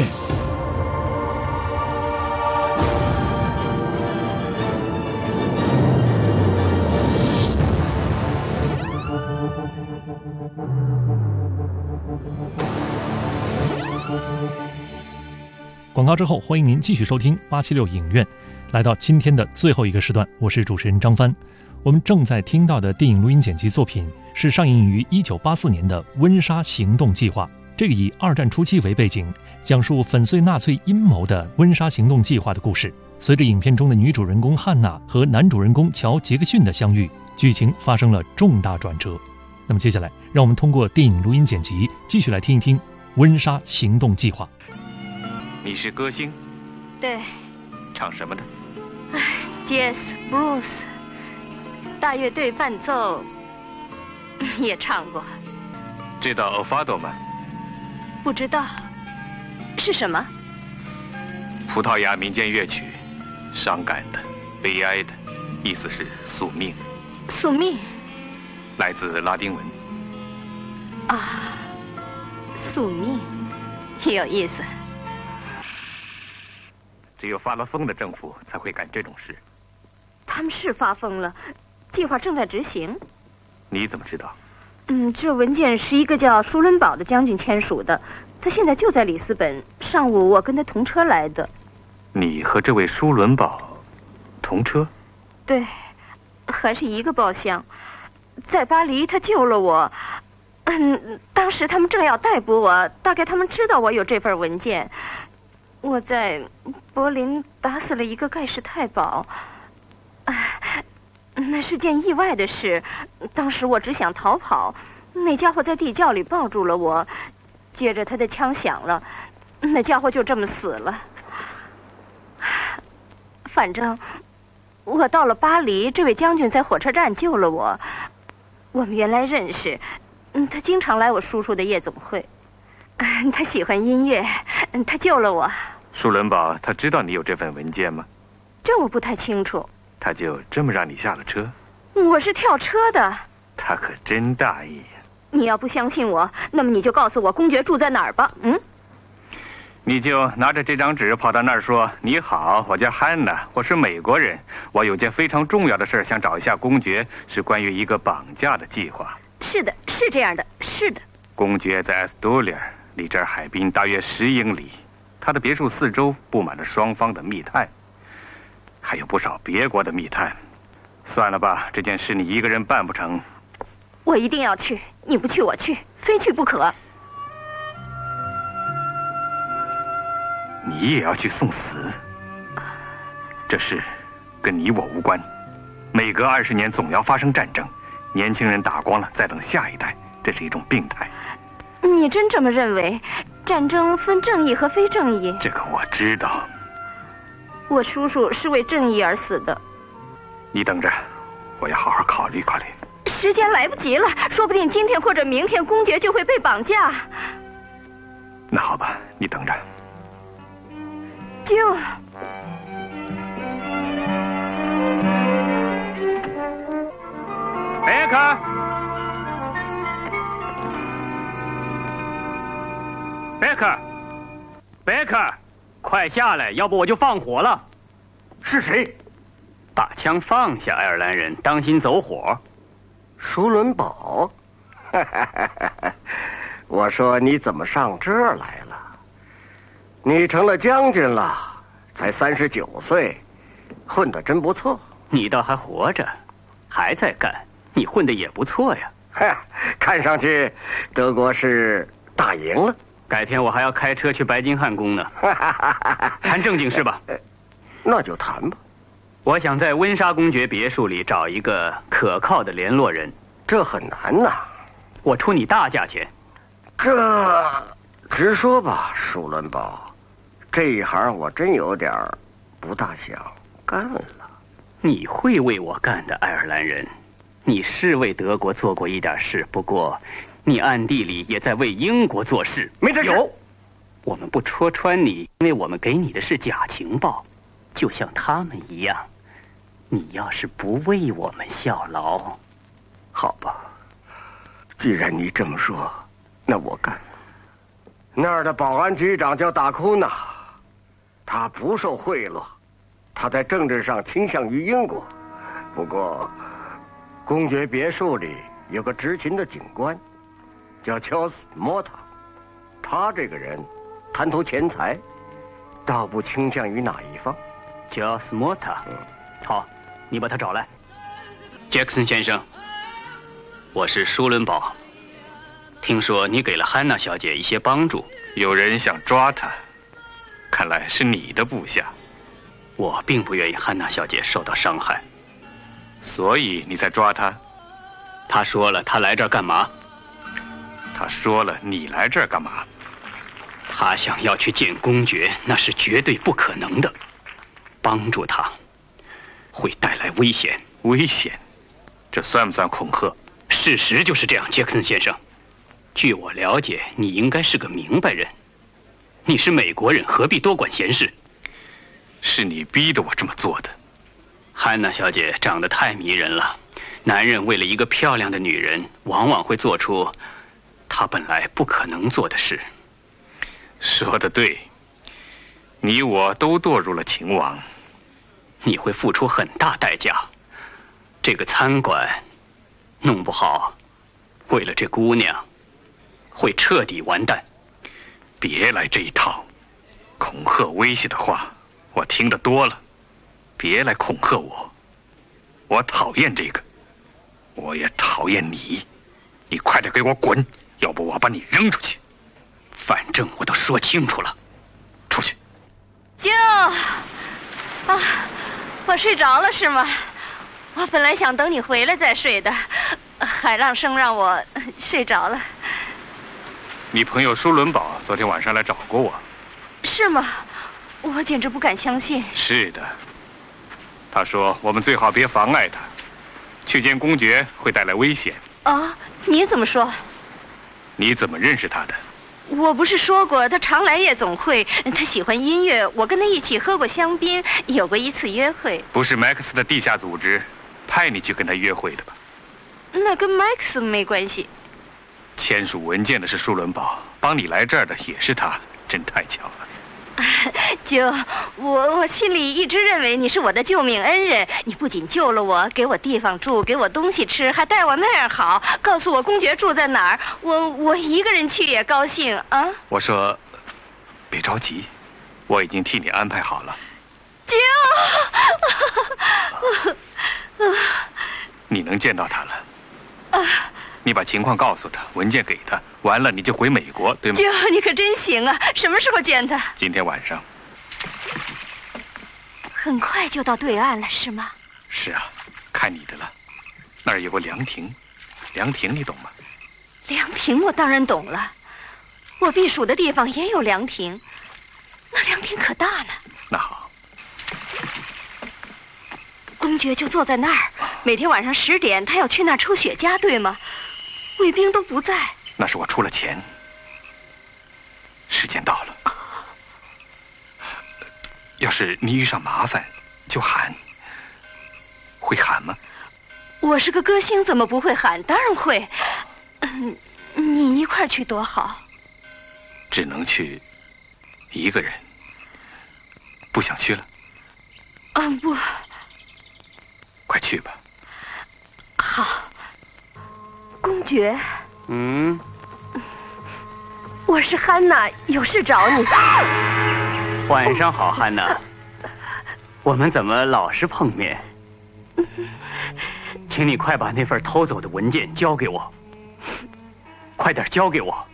广告之后，欢迎您继续收听876影院。来到今天的最后一个时段，我是主持人张帆。我们正在听到的电影录音剪辑作品是上映于1984年的《温莎行动计划》。这个以2战初期为背景，讲述粉碎纳粹阴谋的温莎行动计划的故事。随着影片中的女主人公汉娜和男主人公乔·杰克逊的相遇，剧情发生了重大转折。那么接下来，让我们通过电影录音剪辑继续来听一听《温莎行动计划》。 你是歌星？ 对。 唱什么的 ？Jazz Blues， 大乐队伴奏也唱过。 知道 Fado 吗？ 不知道，是什么？ 葡萄牙民间乐曲，伤感的，悲哀的，意思是宿命。 宿命？ 来自拉丁文。 啊，宿命，有意思。 只有发了疯的政府才会干这种事。 他们是发疯了，计划正在执行。 你怎么知道？ 这文件是一个叫舒伦堡的将军签署的，他现在就在里斯本。上午我跟他同车来的。 你和这位舒伦堡同车？ 对，还是一个包厢。在巴黎他救了我。当时他们正要逮捕我，大概他们知道我有这份文件。我在柏林打死了一个盖世太保，那是件意外的事。当时我只想逃跑，那家伙在地窖里抱住了我，接着他的枪响了，那家伙就这么死了。反正我到了巴黎，这位将军在火车站救了我。我们原来认识，他经常来我叔叔的夜总会。他喜欢音乐，他救了我。 舒伦堡他知道你有这份文件吗？ 这我不太清楚。 他就这么让你下了车？ 我是跳车的。 他可真大意呀！ 你要不相信我，那么你就告诉我公爵住在哪儿吧。 你就拿着这张纸跑到那儿说：“你好，我叫汉娜，我是美国人，我有件非常重要的事想找一下公爵，是关于一个绑架的计划。” 是的，是这样的，是的。 公爵在埃斯多利尔，离这儿海滨大约10英里。他的别墅四周布满了双方的密探，还有不少别国的密探。算了吧，这件事你一个人办不成。 我一定要去，你不去我去，非去不可。 你也要去送死？这事跟你我无关。每隔20年总要发生战争，年轻人打光了，再等下一代，这是一种病态。 你真这么认为？战争分正义和非正义。 这个我知道。 我叔叔是为正义而死的。 你等着，我要好好考虑考虑。 时间来不及了，说不定今天或者明天公爵就会被绑架。 那好吧，你等着。 就贝克，贝克，快下来，要不我就放火了。 是谁？把枪放下，爱尔兰人，当心走火。 舒伦堡， 我说你怎么上这儿来了？你成了将军了，才39岁，混得真不错。 你倒还活着，还在干，你混得也不错呀。 看上去德国是打赢了。 改天我还要开车去白金汉宫呢。谈正经事吧。 那就谈吧。 我想在温莎公爵别墅里找一个可靠的联络人。 这很难呐。 我出你大价钱。 这直说吧，舒伦堡，这一行我真有点不大想干了。 你会为我干的，爱尔兰人。你是为德国做过一点事，不过你暗地里也在为英国做事。 没这事。 有，我们不戳穿你，因为我们给你的是假情报，就像他们一样。你要是不为我们效劳， 好吧，既然你这么说，那我干。那儿的保安局长叫达库纳，他不受贿赂，他在政治上倾向于英国。不过公爵别墅里有个执勤的警官，叫乔斯莫塔，他这个人贪图钱财，倒不倾向于哪一方。 乔斯莫塔，好，你把他找来。杰克森先生，我是舒伦堡，听说你给了汉娜小姐一些帮助。 有人想抓她，看来是你的部下。 我并不愿意汉娜小姐受到伤害。 所以你才抓他？ 他说了，他来这儿干嘛？ 他说了，你来这儿干嘛？ 他想要去见公爵，那是绝对不可能的。帮助他会带来危险。 危险？这算不算恐吓？ 事实就是这样，杰克森先生。据我了解，你应该是个明白人。你是美国人，何必多管闲事？ 是你逼得我这么做的。 汉娜小姐长得太迷人了，男人为了一个漂亮的女人，往往会做出他本来不可能做的事。 说得对，你我都堕入了情网。 你会付出很大代价。这个餐馆弄不好，为了这姑娘，会彻底完蛋。 别来这一套，恐吓威胁的话，我听得多了。别来恐吓我，我讨厌这个，我也讨厌你。你快点给我滚，要不我把你扔出去。 反正我都说清楚了， 出去。 舅，啊，我睡着了是吗？我本来想等你回来再睡的，海浪声让我睡着了。 你朋友舒伦堡昨天晚上来找过我。 是吗？我简直不敢相信。 是的。他说我们最好别妨碍他，去见公爵会带来危险。 啊，你怎么说？ 你怎么认识他的？ 我不是说过他常来夜总会，他喜欢音乐，我跟他一起喝过香槟，有过一次约会。 不是麦克斯的地下组织派你去跟他约会的吧？ 那跟麦克斯没关系。 签署文件的是舒伦堡，帮你来这儿的也是他，真太巧了。 舅，我心里一直认为你是我的救命恩人。你不仅救了我，给我地方住，给我东西吃，还待我那样好，告诉我公爵住在哪儿，我一个人去也高兴啊。 我说，别着急，我已经替你安排好了。 舅， 你能见到他了。你把情况告诉他，文件给他，完了你就回美国，对吗？ 舅，你可真行啊！什么时候见他？ 今天晚上。 很快就到对岸了，是吗？ 是啊，看你的了。那儿有个凉亭，凉亭你懂吗？ 凉亭我当然懂了，我避暑的地方也有凉亭，那凉亭可大呢。 那好。 公爵就坐在那儿，每天晚上10点，他要去那儿抽雪茄，对吗？卫兵都不在。 那是我出了钱。时间到了，要是你遇上麻烦，就喊。会喊吗？ 我是个歌星，怎么不会喊？当然会。你一块儿去多好。 只能去一个人，不想去了。 不。 快去吧。 好。公爵。 我是汉娜，有事找你。 晚上好，汉娜。我们怎么老是碰面？请你快把那份偷走的文件交给我，快点交给我。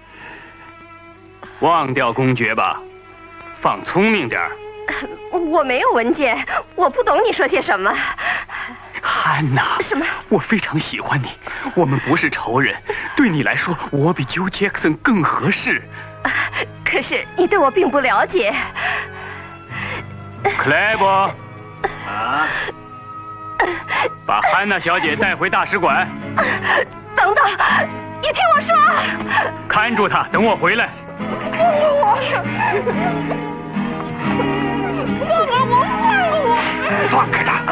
忘掉公爵吧，放聪明点儿。 我没有文件，我不懂你说些什么。 汉娜， 什么？ 我非常喜欢你，我们不是仇人。对你来说，我比 Joe Jackson 更合适。 可是你对我并不了解。 克莱伯，啊，把汉娜小姐带回大使馆。 等等，你听我说。 看住她，等我回来。放开他！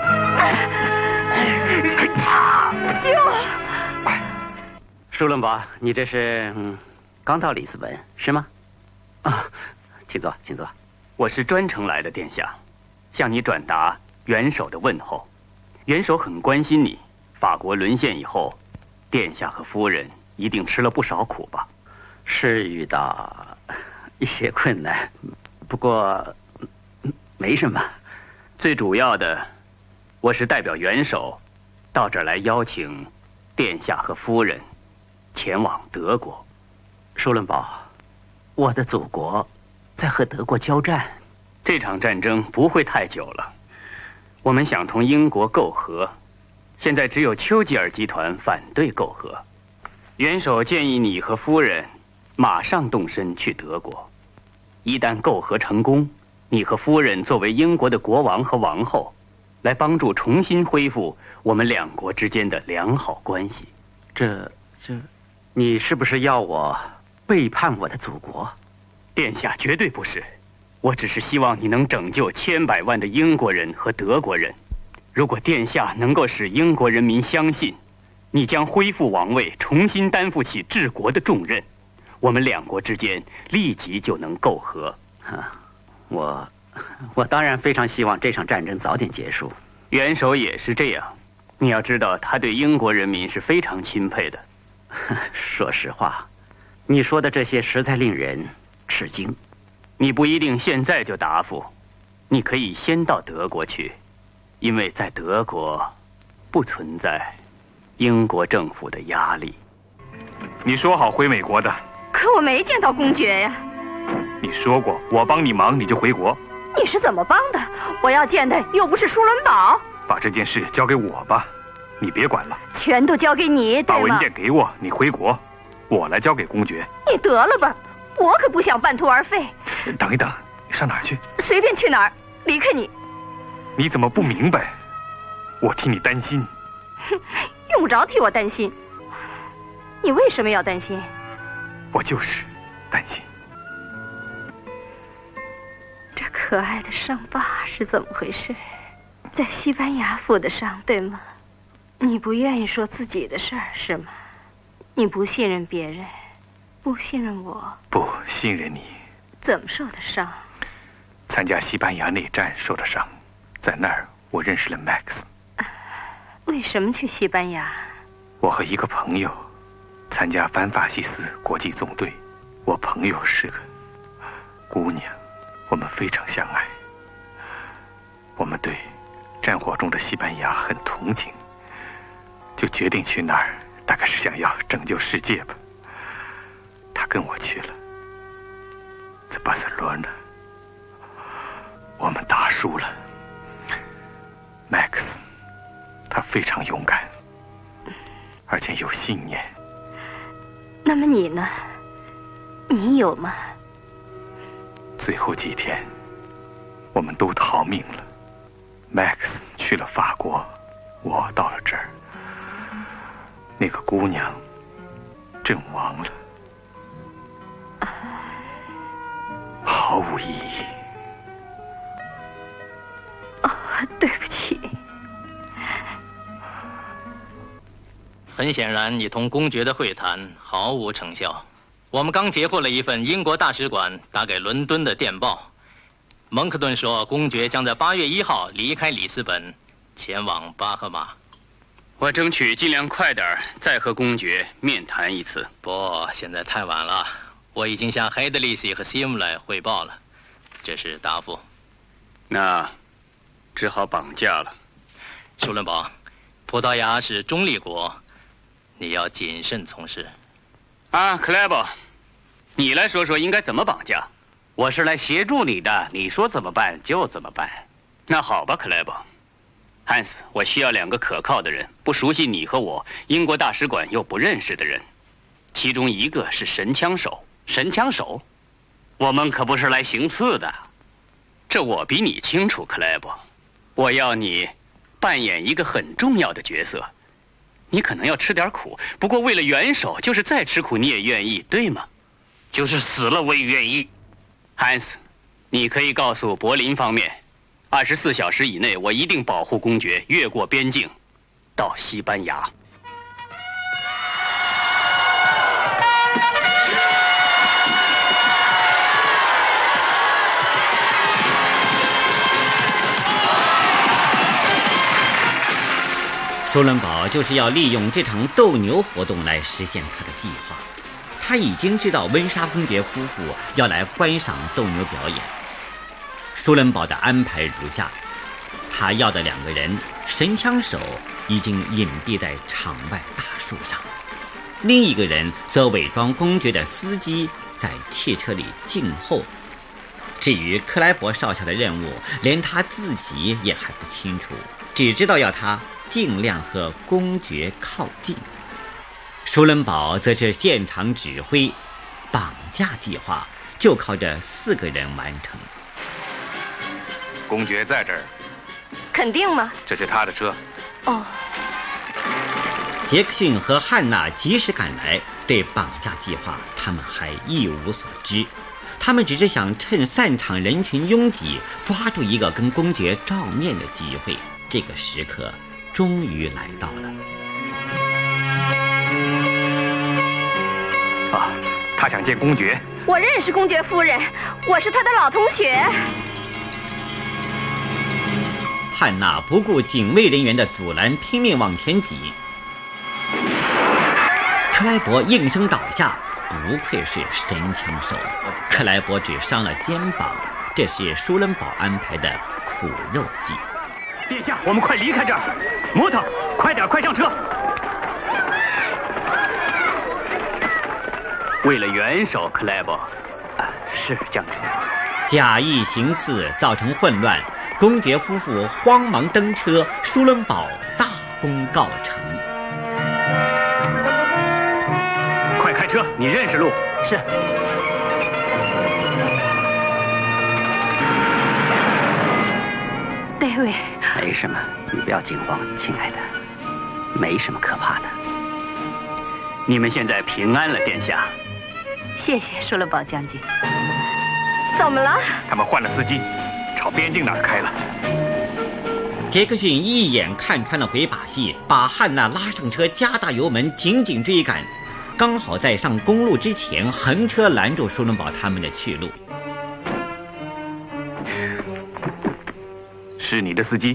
舒伦堡，你这是刚到里斯本是吗？啊，请坐，请坐。我是专程来的，殿下，向你转达元首的问候。元首很关心你。法国沦陷以后，殿下和夫人一定吃了不少苦吧？ 是遇到一些困难，不过没什么。 最主要的，我是代表元首到这儿来邀请殿下和夫人前往德国。 舒伦堡，我的祖国在和德国交战， 这场战争不会太久了。我们想同英国媾和，现在只有丘吉尔集团反对媾和。元首建议你和夫人马上动身去德国，一旦媾和成功，你和夫人作为英国的国王和王后，来帮助重新恢复我们两国之间的良好关系。 你是不是要我背叛我的祖国？ 殿下绝对不是，我只是希望你能拯救千百万的英国人和德国人。如果殿下能够使英国人民相信，你将恢复王位，重新担负起治国的重任，我们两国之间立即就能媾和。 我当然非常希望这场战争早点结束。 元首也是这样，你要知道他对英国人民是非常钦佩的。 说实话，你说的这些实在令人吃惊。 你不一定现在就答复，你可以先到德国去，因为在德国不存在英国政府的压力。 你说好回美国的， 可我没见到公爵呀。 你说过我帮你忙你就回国。 你是怎么帮的？我要见的又不是舒伦堡。 把这件事交给我吧，你别管了。 全都交给你，对吗？ 把文件给我，你回国，我来交给公爵。 你得了吧，我可不想半途而废。 等一等，你上哪儿去？ 随便去哪儿，离开你。 你怎么不明白？我替你担心。 用不着替我担心。你为什么要担心？ 我就是担心。 这可爱的伤疤是怎么回事？在西班牙负的伤，对吗？你不愿意说自己的事儿是吗？你不信任别人，不信任我， 不信任你。 怎么受的伤？ 参加西班牙内战受的伤，在那儿我认识了 Max。 为什么去西班牙？ 我和一个朋友参加反法西斯国际纵队，我朋友是个姑娘，我们非常相爱。我们对战火中的西班牙很同情，就决定去那儿，大概是想要拯救世界吧。他跟我去了，在巴塞罗那，我们打输了。Max， 他非常勇敢，而且有信念。 那么你呢？你有吗？ 最后几天，我们都逃命了。Max 去了法国，我到了这儿。那个姑娘阵亡了，毫无意义。 对不起。 很显然，你同公爵的会谈毫无成效。我们刚截获了一份英国大使馆打给伦敦的电报，蒙克顿说公爵将在8月1号离开里斯本，前往巴赫马。 我争取尽量快点再和公爵面谈一次。 不，现在太晚了，我已经向黑德利西和西姆来汇报了，这是答复。 那只好绑架了。 舒伦堡，葡萄牙是中立国，你要谨慎从事。 克莱伯，你来说说应该怎么绑架？ 我是来协助你的，你说怎么办就怎么办。 那好吧，克莱伯。汉斯，我需要2个可靠的人，不熟悉你和我，英国大使馆又不认识的人。其中一个是神枪手。 神枪手？我们可不是来行刺的。 这我比你清楚，克莱伯。我要你扮演一个很重要的角色。你可能要吃点苦，不过为了元首，就是再吃苦你也愿意，对吗？ 就是死了我也愿意。 汉斯，你可以告诉柏林方面，24小时以内，我一定保护公爵越过边境，到西班牙。 舒伦堡就是要利用这场斗牛活动来实现他的计划。他已经知道温莎公爵夫妇要来观赏斗牛表演。舒伦堡的安排如下：他要的2个人，神枪手已经隐蔽在场外大树上，另一个人则伪装公爵的司机在汽车里静候。至于克莱伯少校的任务，连他自己也还不清楚，只知道要他尽量和公爵靠近。舒伦堡则是现场指挥，绑架计划就靠这4个人完成。 公爵在这儿。 肯定吗？ 这是他的车。 哦。 杰克逊和汉娜及时赶来，对绑架计划他们还一无所知。他们只是想趁散场人群拥挤，抓住一个跟公爵照面的机会。这个时刻终于来到了。 他想见公爵。 我认识公爵夫人，我是他的老同学。 汉娜不顾警卫人员的阻拦，拼命往前挤。克莱伯应声倒下，不愧是神枪手。克莱伯只伤了肩膀，这是舒伦堡安排的苦肉计。 殿下，我们快离开这儿！摩托，快点，快上车！ 为了元首，克莱伯。 是将军。 假意行刺造成混乱，公爵夫妇慌忙登车，舒伦堡大功告成。 快开车，你认识路。 是。 David， 没什么，你不要惊慌，亲爱的，没什么可怕的。 你们现在平安了，殿下。 谢谢舒伦堡将军。怎么了？ 他们换了司机，朝边境那儿开了。 杰克逊一眼看穿了鬼把戏，把汉娜拉上车，加大油门，紧紧追赶。刚好在上公路之前，横车拦住舒伦堡他们的去路。 是你的司机？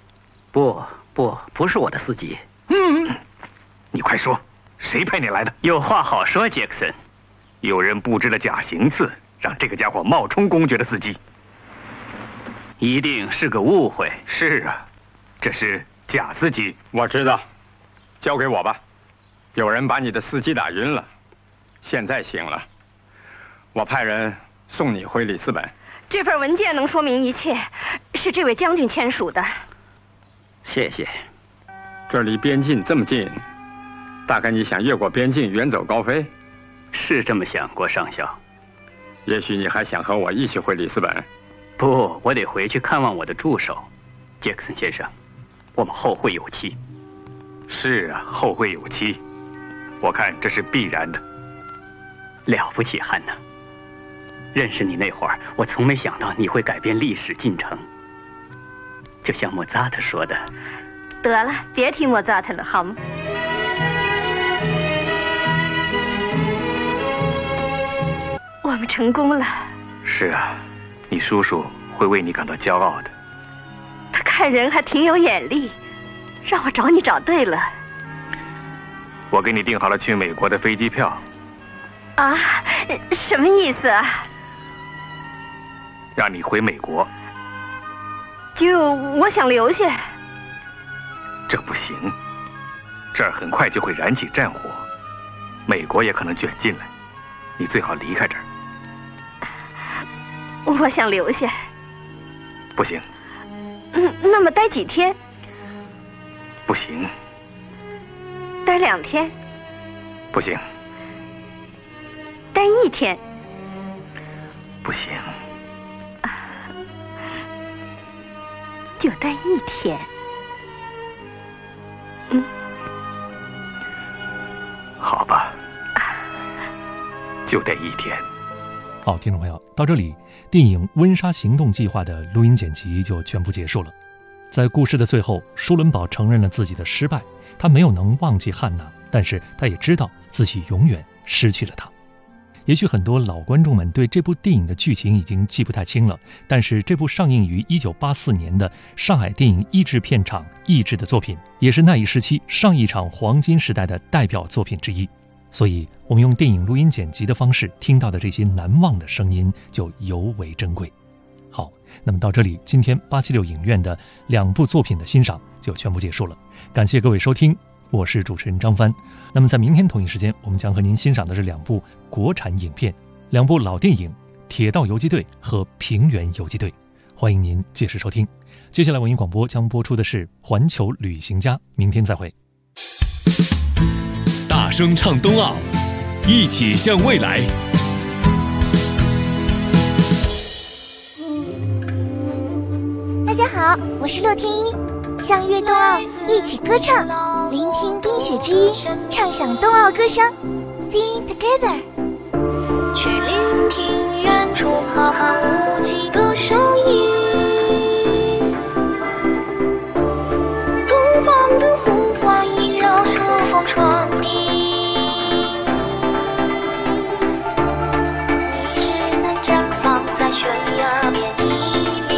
不是我的司机。 你快说，谁派你来的？ 有话好说，杰克森。 有人布置了假行刺，让这个家伙冒充公爵的司机。 一定是个误会。 是啊，这是假司机。 我知道，交给我吧。有人把你的司机打晕了，现在醒了。我派人送你回里斯本。 这份文件能说明一切，是这位将军签署的。 谢谢。 这离边境这么近，大概你想越过边境远走高飞？ 是这么想过，上校。 也许你还想和我一起回里斯本。 不，我得回去看望我的助手，杰克森先生。我们后会有期。 是啊，后会有期。我看这是必然的。 了不起，汉娜。认识你那会儿，我从没想到你会改变历史进程。就像莫扎特说的。 得了，别提莫扎特了，好吗？我们成功了。 是啊，你叔叔会为你感到骄傲的。 他看人还挺有眼力。 让我找你找对了。 我给你订好了去美国的飞机票。 啊，什么意思啊？ 让你回美国。 就我想留下。 这不行，这儿很快就会燃起战火，美国也可能卷进来，你最好离开这儿。 我想留下。 不行。 那么待几天？ 不行。 待2天？ 不行。 待1天？ 不行。 就待1天。 好吧，就待1天。 好，听众朋友，到这里，电影《温莎行动计划》的录音剪辑就全部结束了。在故事的最后，舒伦堡承认了自己的失败，他没有能忘记汉娜，但是他也知道自己永远失去了她。也许很多老观众们对这部电影的剧情已经记不太清了，但是这部上映于1984年的上海电影译制片厂译制的作品，也是那一时期上一场黄金时代的代表作品之一。所以我们用电影录音剪辑的方式听到的这些难忘的声音就尤为珍贵。好，那么到这里，今天876影院的2部作品的欣赏就全部结束了。感谢各位收听，我是主持人张帆。那么在明天同一时间，我们将和您欣赏的是2部国产影片，2部老电影《铁道游击队》和《平原游击队》，欢迎您届时收听。接下来文艺广播将播出的是《环球旅行家》，明天再会。 大声唱冬奥，一起向未来。 大家好，我是6天一，相约冬奥，一起歌唱，聆听冰雪之音，畅享冬奥歌声 ，Sing together。 去聆听远处浩瀚无际的声音，东方的呼唤萦绕顺风传递。你只能绽放在悬崖边一粒，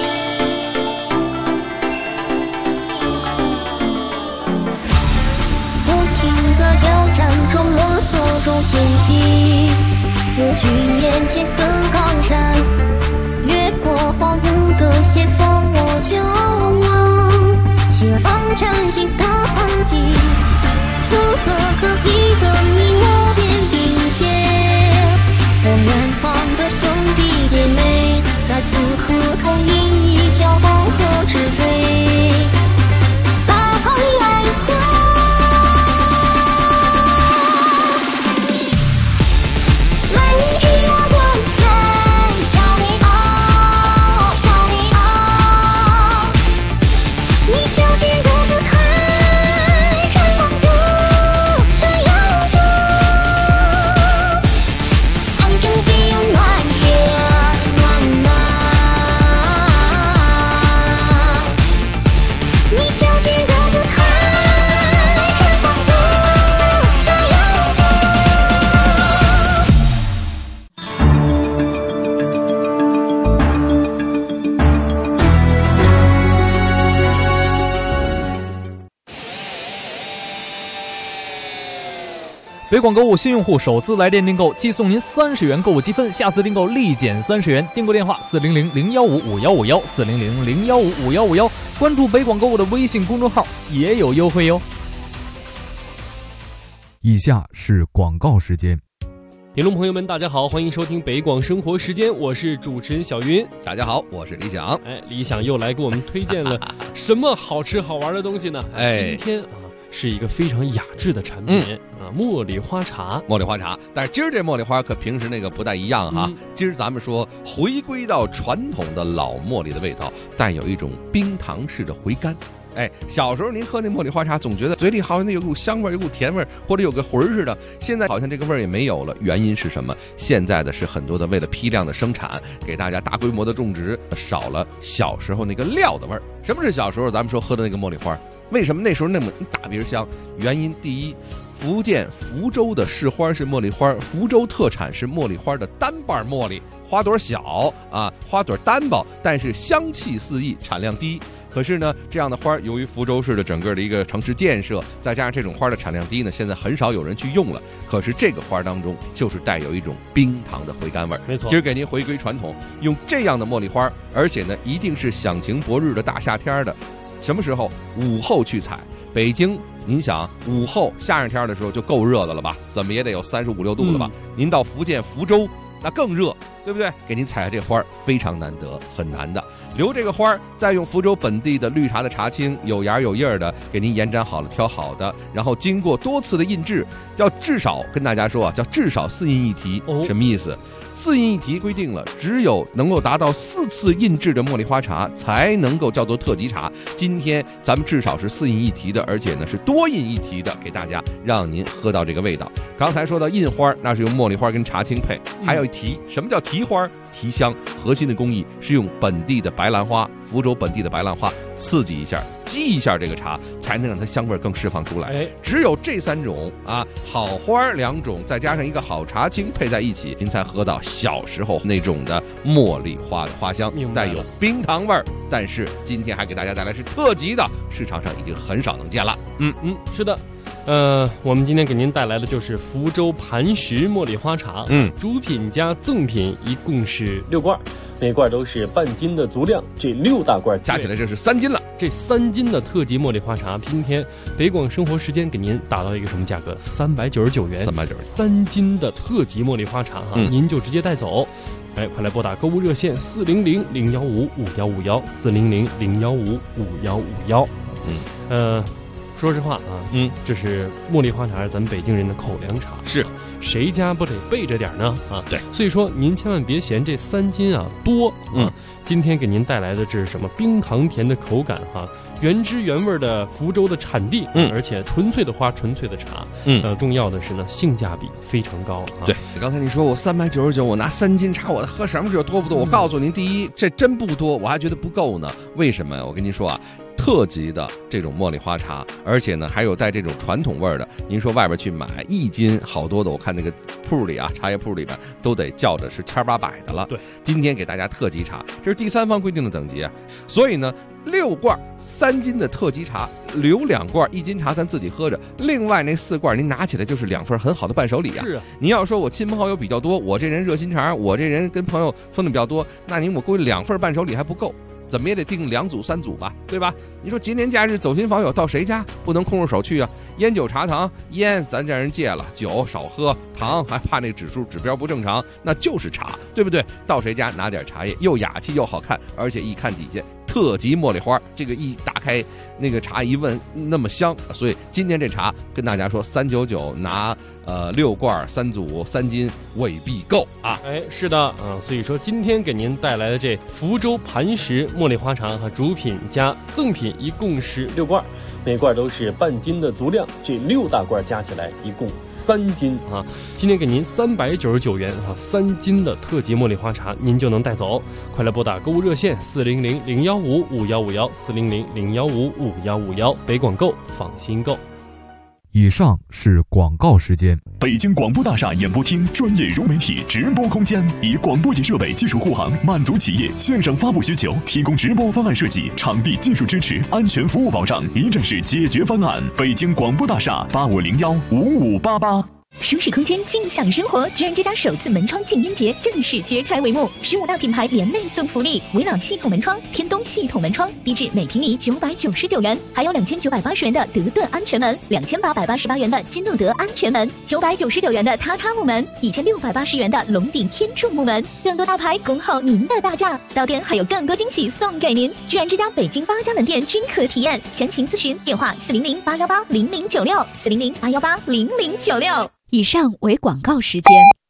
不停在挑战中摸索中前行，无惧眼前的高山，越过荒芜的斜峰，我眺望前方崭新的风景，肤色各异的你我肩并肩，我远方的兄弟姐妹在此合同饮一条黄河之水，大航蓝色。 北广购物新用户首次来电订购即送您30元购物积分，下次订购立减30元。订购电话400-015-5151 400-015-5151，关注北广购物的微信公众号也有优惠哟。 以下是广告时间。 听众朋友们大家好，欢迎收听北广生活时间，我是主持人小云。 大家好，我是李想。 李想又来给我们推荐了什么好吃好玩的东西呢？今天是一个非常雅致的产品茉莉花茶。 茉莉花茶，但是今儿这茉莉花可平时那个不太一样哈。今儿咱们说回归到传统的老茉莉的味道，带有一种冰糖式的回甘。小时候您喝那茉莉花茶，总觉得嘴里好像有股香味，有股甜味，或者有个魂似的。现在好像这个味儿也没有了，原因是什么？现在的是很多的为了批量的生产，给大家大规模的种植，少了小时候那个料的味儿。什么是小时候咱们说喝的那个茉莉花？为什么那时候那么大鼻香？原因第一，福建福州的市花是茉莉花，福州特产是茉莉花的单瓣茉莉，花朵小啊，花朵单薄，但是香气四溢，产量低。 可是呢，这样的花由于福州市的整个的一个城市建设，再加上这种花的产量低呢，现在很少有人去用了。可是这个花当中就是带有一种冰糖的回甘味儿。 没错， 今儿给您回归传统，用这样的茉莉花，而且呢，一定是响晴博日的大夏天的，什么时候？午后去采。北京，您想午后夏日天的时候就够热的了吧？怎么也得有35、6度了吧？您到福建福州，那更热，对不对？给您采下这花非常难得，很难的。留这个花，再用福州本地的绿茶的茶青，有芽有叶的，给您延展好了，挑好的，然后经过多次的印制，要至少跟大家说啊，叫至少4印1提，什么意思？4印1提规定了，只有能够达到4次印制的茉莉花茶才能够叫做特级茶。今天咱们至少是4印1提的，而且呢是多印1提的，给大家让您喝到这个味道。刚才说到印花，那是用茉莉花跟茶青配，还有提。什么叫提花？提香，核心的工艺是用本地的白兰花，福州本地的白兰花刺激一下，激一下这个茶，才能让它香味更释放出来。只有这3种啊，好花2种，再加上一个好茶青配在一起，您才喝到小时候那种的茉莉花的花香，带有冰糖味儿。但是今天还给大家带来是特级的，市场上已经很少能见了。 是的。我们今天给您带来的就是福州磐石茉莉花茶，主品加赠品一共是6罐，每罐都是半斤的足量，这6大罐加起来这是3斤了。 这3斤的特级茉莉花茶，今天北广生活时间给您打到一个什么价格？399元，3斤的特级茉莉花茶哈，您就直接带走。快来拨打购物热线400-015-5151，400-015-5151。说实话啊，这是茉莉花茶是咱们北京人的口粮茶， 是谁家不得备着点呢？啊， 对， 所以说您千万别嫌这3斤啊多啊。今天给您带来的这是什么？冰糖甜的口感哈，原汁原味的福州的产地，而且纯粹的花，纯粹的茶，重要的是呢，性价比非常高啊。 对，刚才你说我399，我拿3斤茶，我喝什么时候多不多？我告诉您，第一，这真不多，我还觉得不够呢。为什么呀？我跟您说啊。特级的这种茉莉花茶，而且呢还有带这种传统味儿的。您说外边去买1斤，好多的，我看那个铺里啊，茶叶铺里边都得叫着是1800的了。 对， 今天给大家特级茶，这是第3方规定的等级啊。所以呢，6罐3斤的特级茶，留2罐1斤茶咱自己喝着，另外那4罐您拿起来就是2份很好的伴手礼啊。 是啊， 您要说我亲朋好友比较多，我这人热心肠，我这人跟朋友分的比较多，那您我估计2份伴手礼还不够。怎么也得订2组3组吧，对吧？你说节年假日走亲访友到谁家不能空着手去啊？烟酒茶糖，烟咱让人戒了，酒少喝，糖还怕那指标不正常，那就是茶，对不对？到谁家拿点茶叶，又雅气又好看，而且一看底下特级茉莉花，这个一打开那个茶一闻那么香，所以今天这茶跟大家说399拿6罐3组3斤未必够啊！ 是的啊，所以说今天给您带来的这福州磐石茉莉花茶和主品加赠品一共是6罐，每罐都是半斤的足量，这6大罐加起来一共3斤啊！今天给您399元啊，3斤的特级茉莉花茶您就能带走，快来拨打购物热线400-015-5151，400-015-5151，北广购放心购。 以上是广告时间。 北京广播大厦演播厅专业融媒体直播空间，以广播级设备技术护航，满足企业线上发布需求，提供直播方案设计、场地技术支持、安全服务保障，一站式解决方案。北京广播大厦85015588。 舒适空间，尽享生活。居然之家首次门窗静音节正式揭开帷幕，15大品牌联袂送福利：维朗系统门窗、天东系统门窗，低至每平米999元，还有2980元的德顿安全门，2888元的金路德安全门，999元的榻榻木门，1680元的龙顶天柱木门，更多大牌恭候您的大驾。到店还有更多惊喜送给您。居然之家北京8家门店均可体验，详情咨询电话400-818-0096，400-818-0096。 以上为广告时间。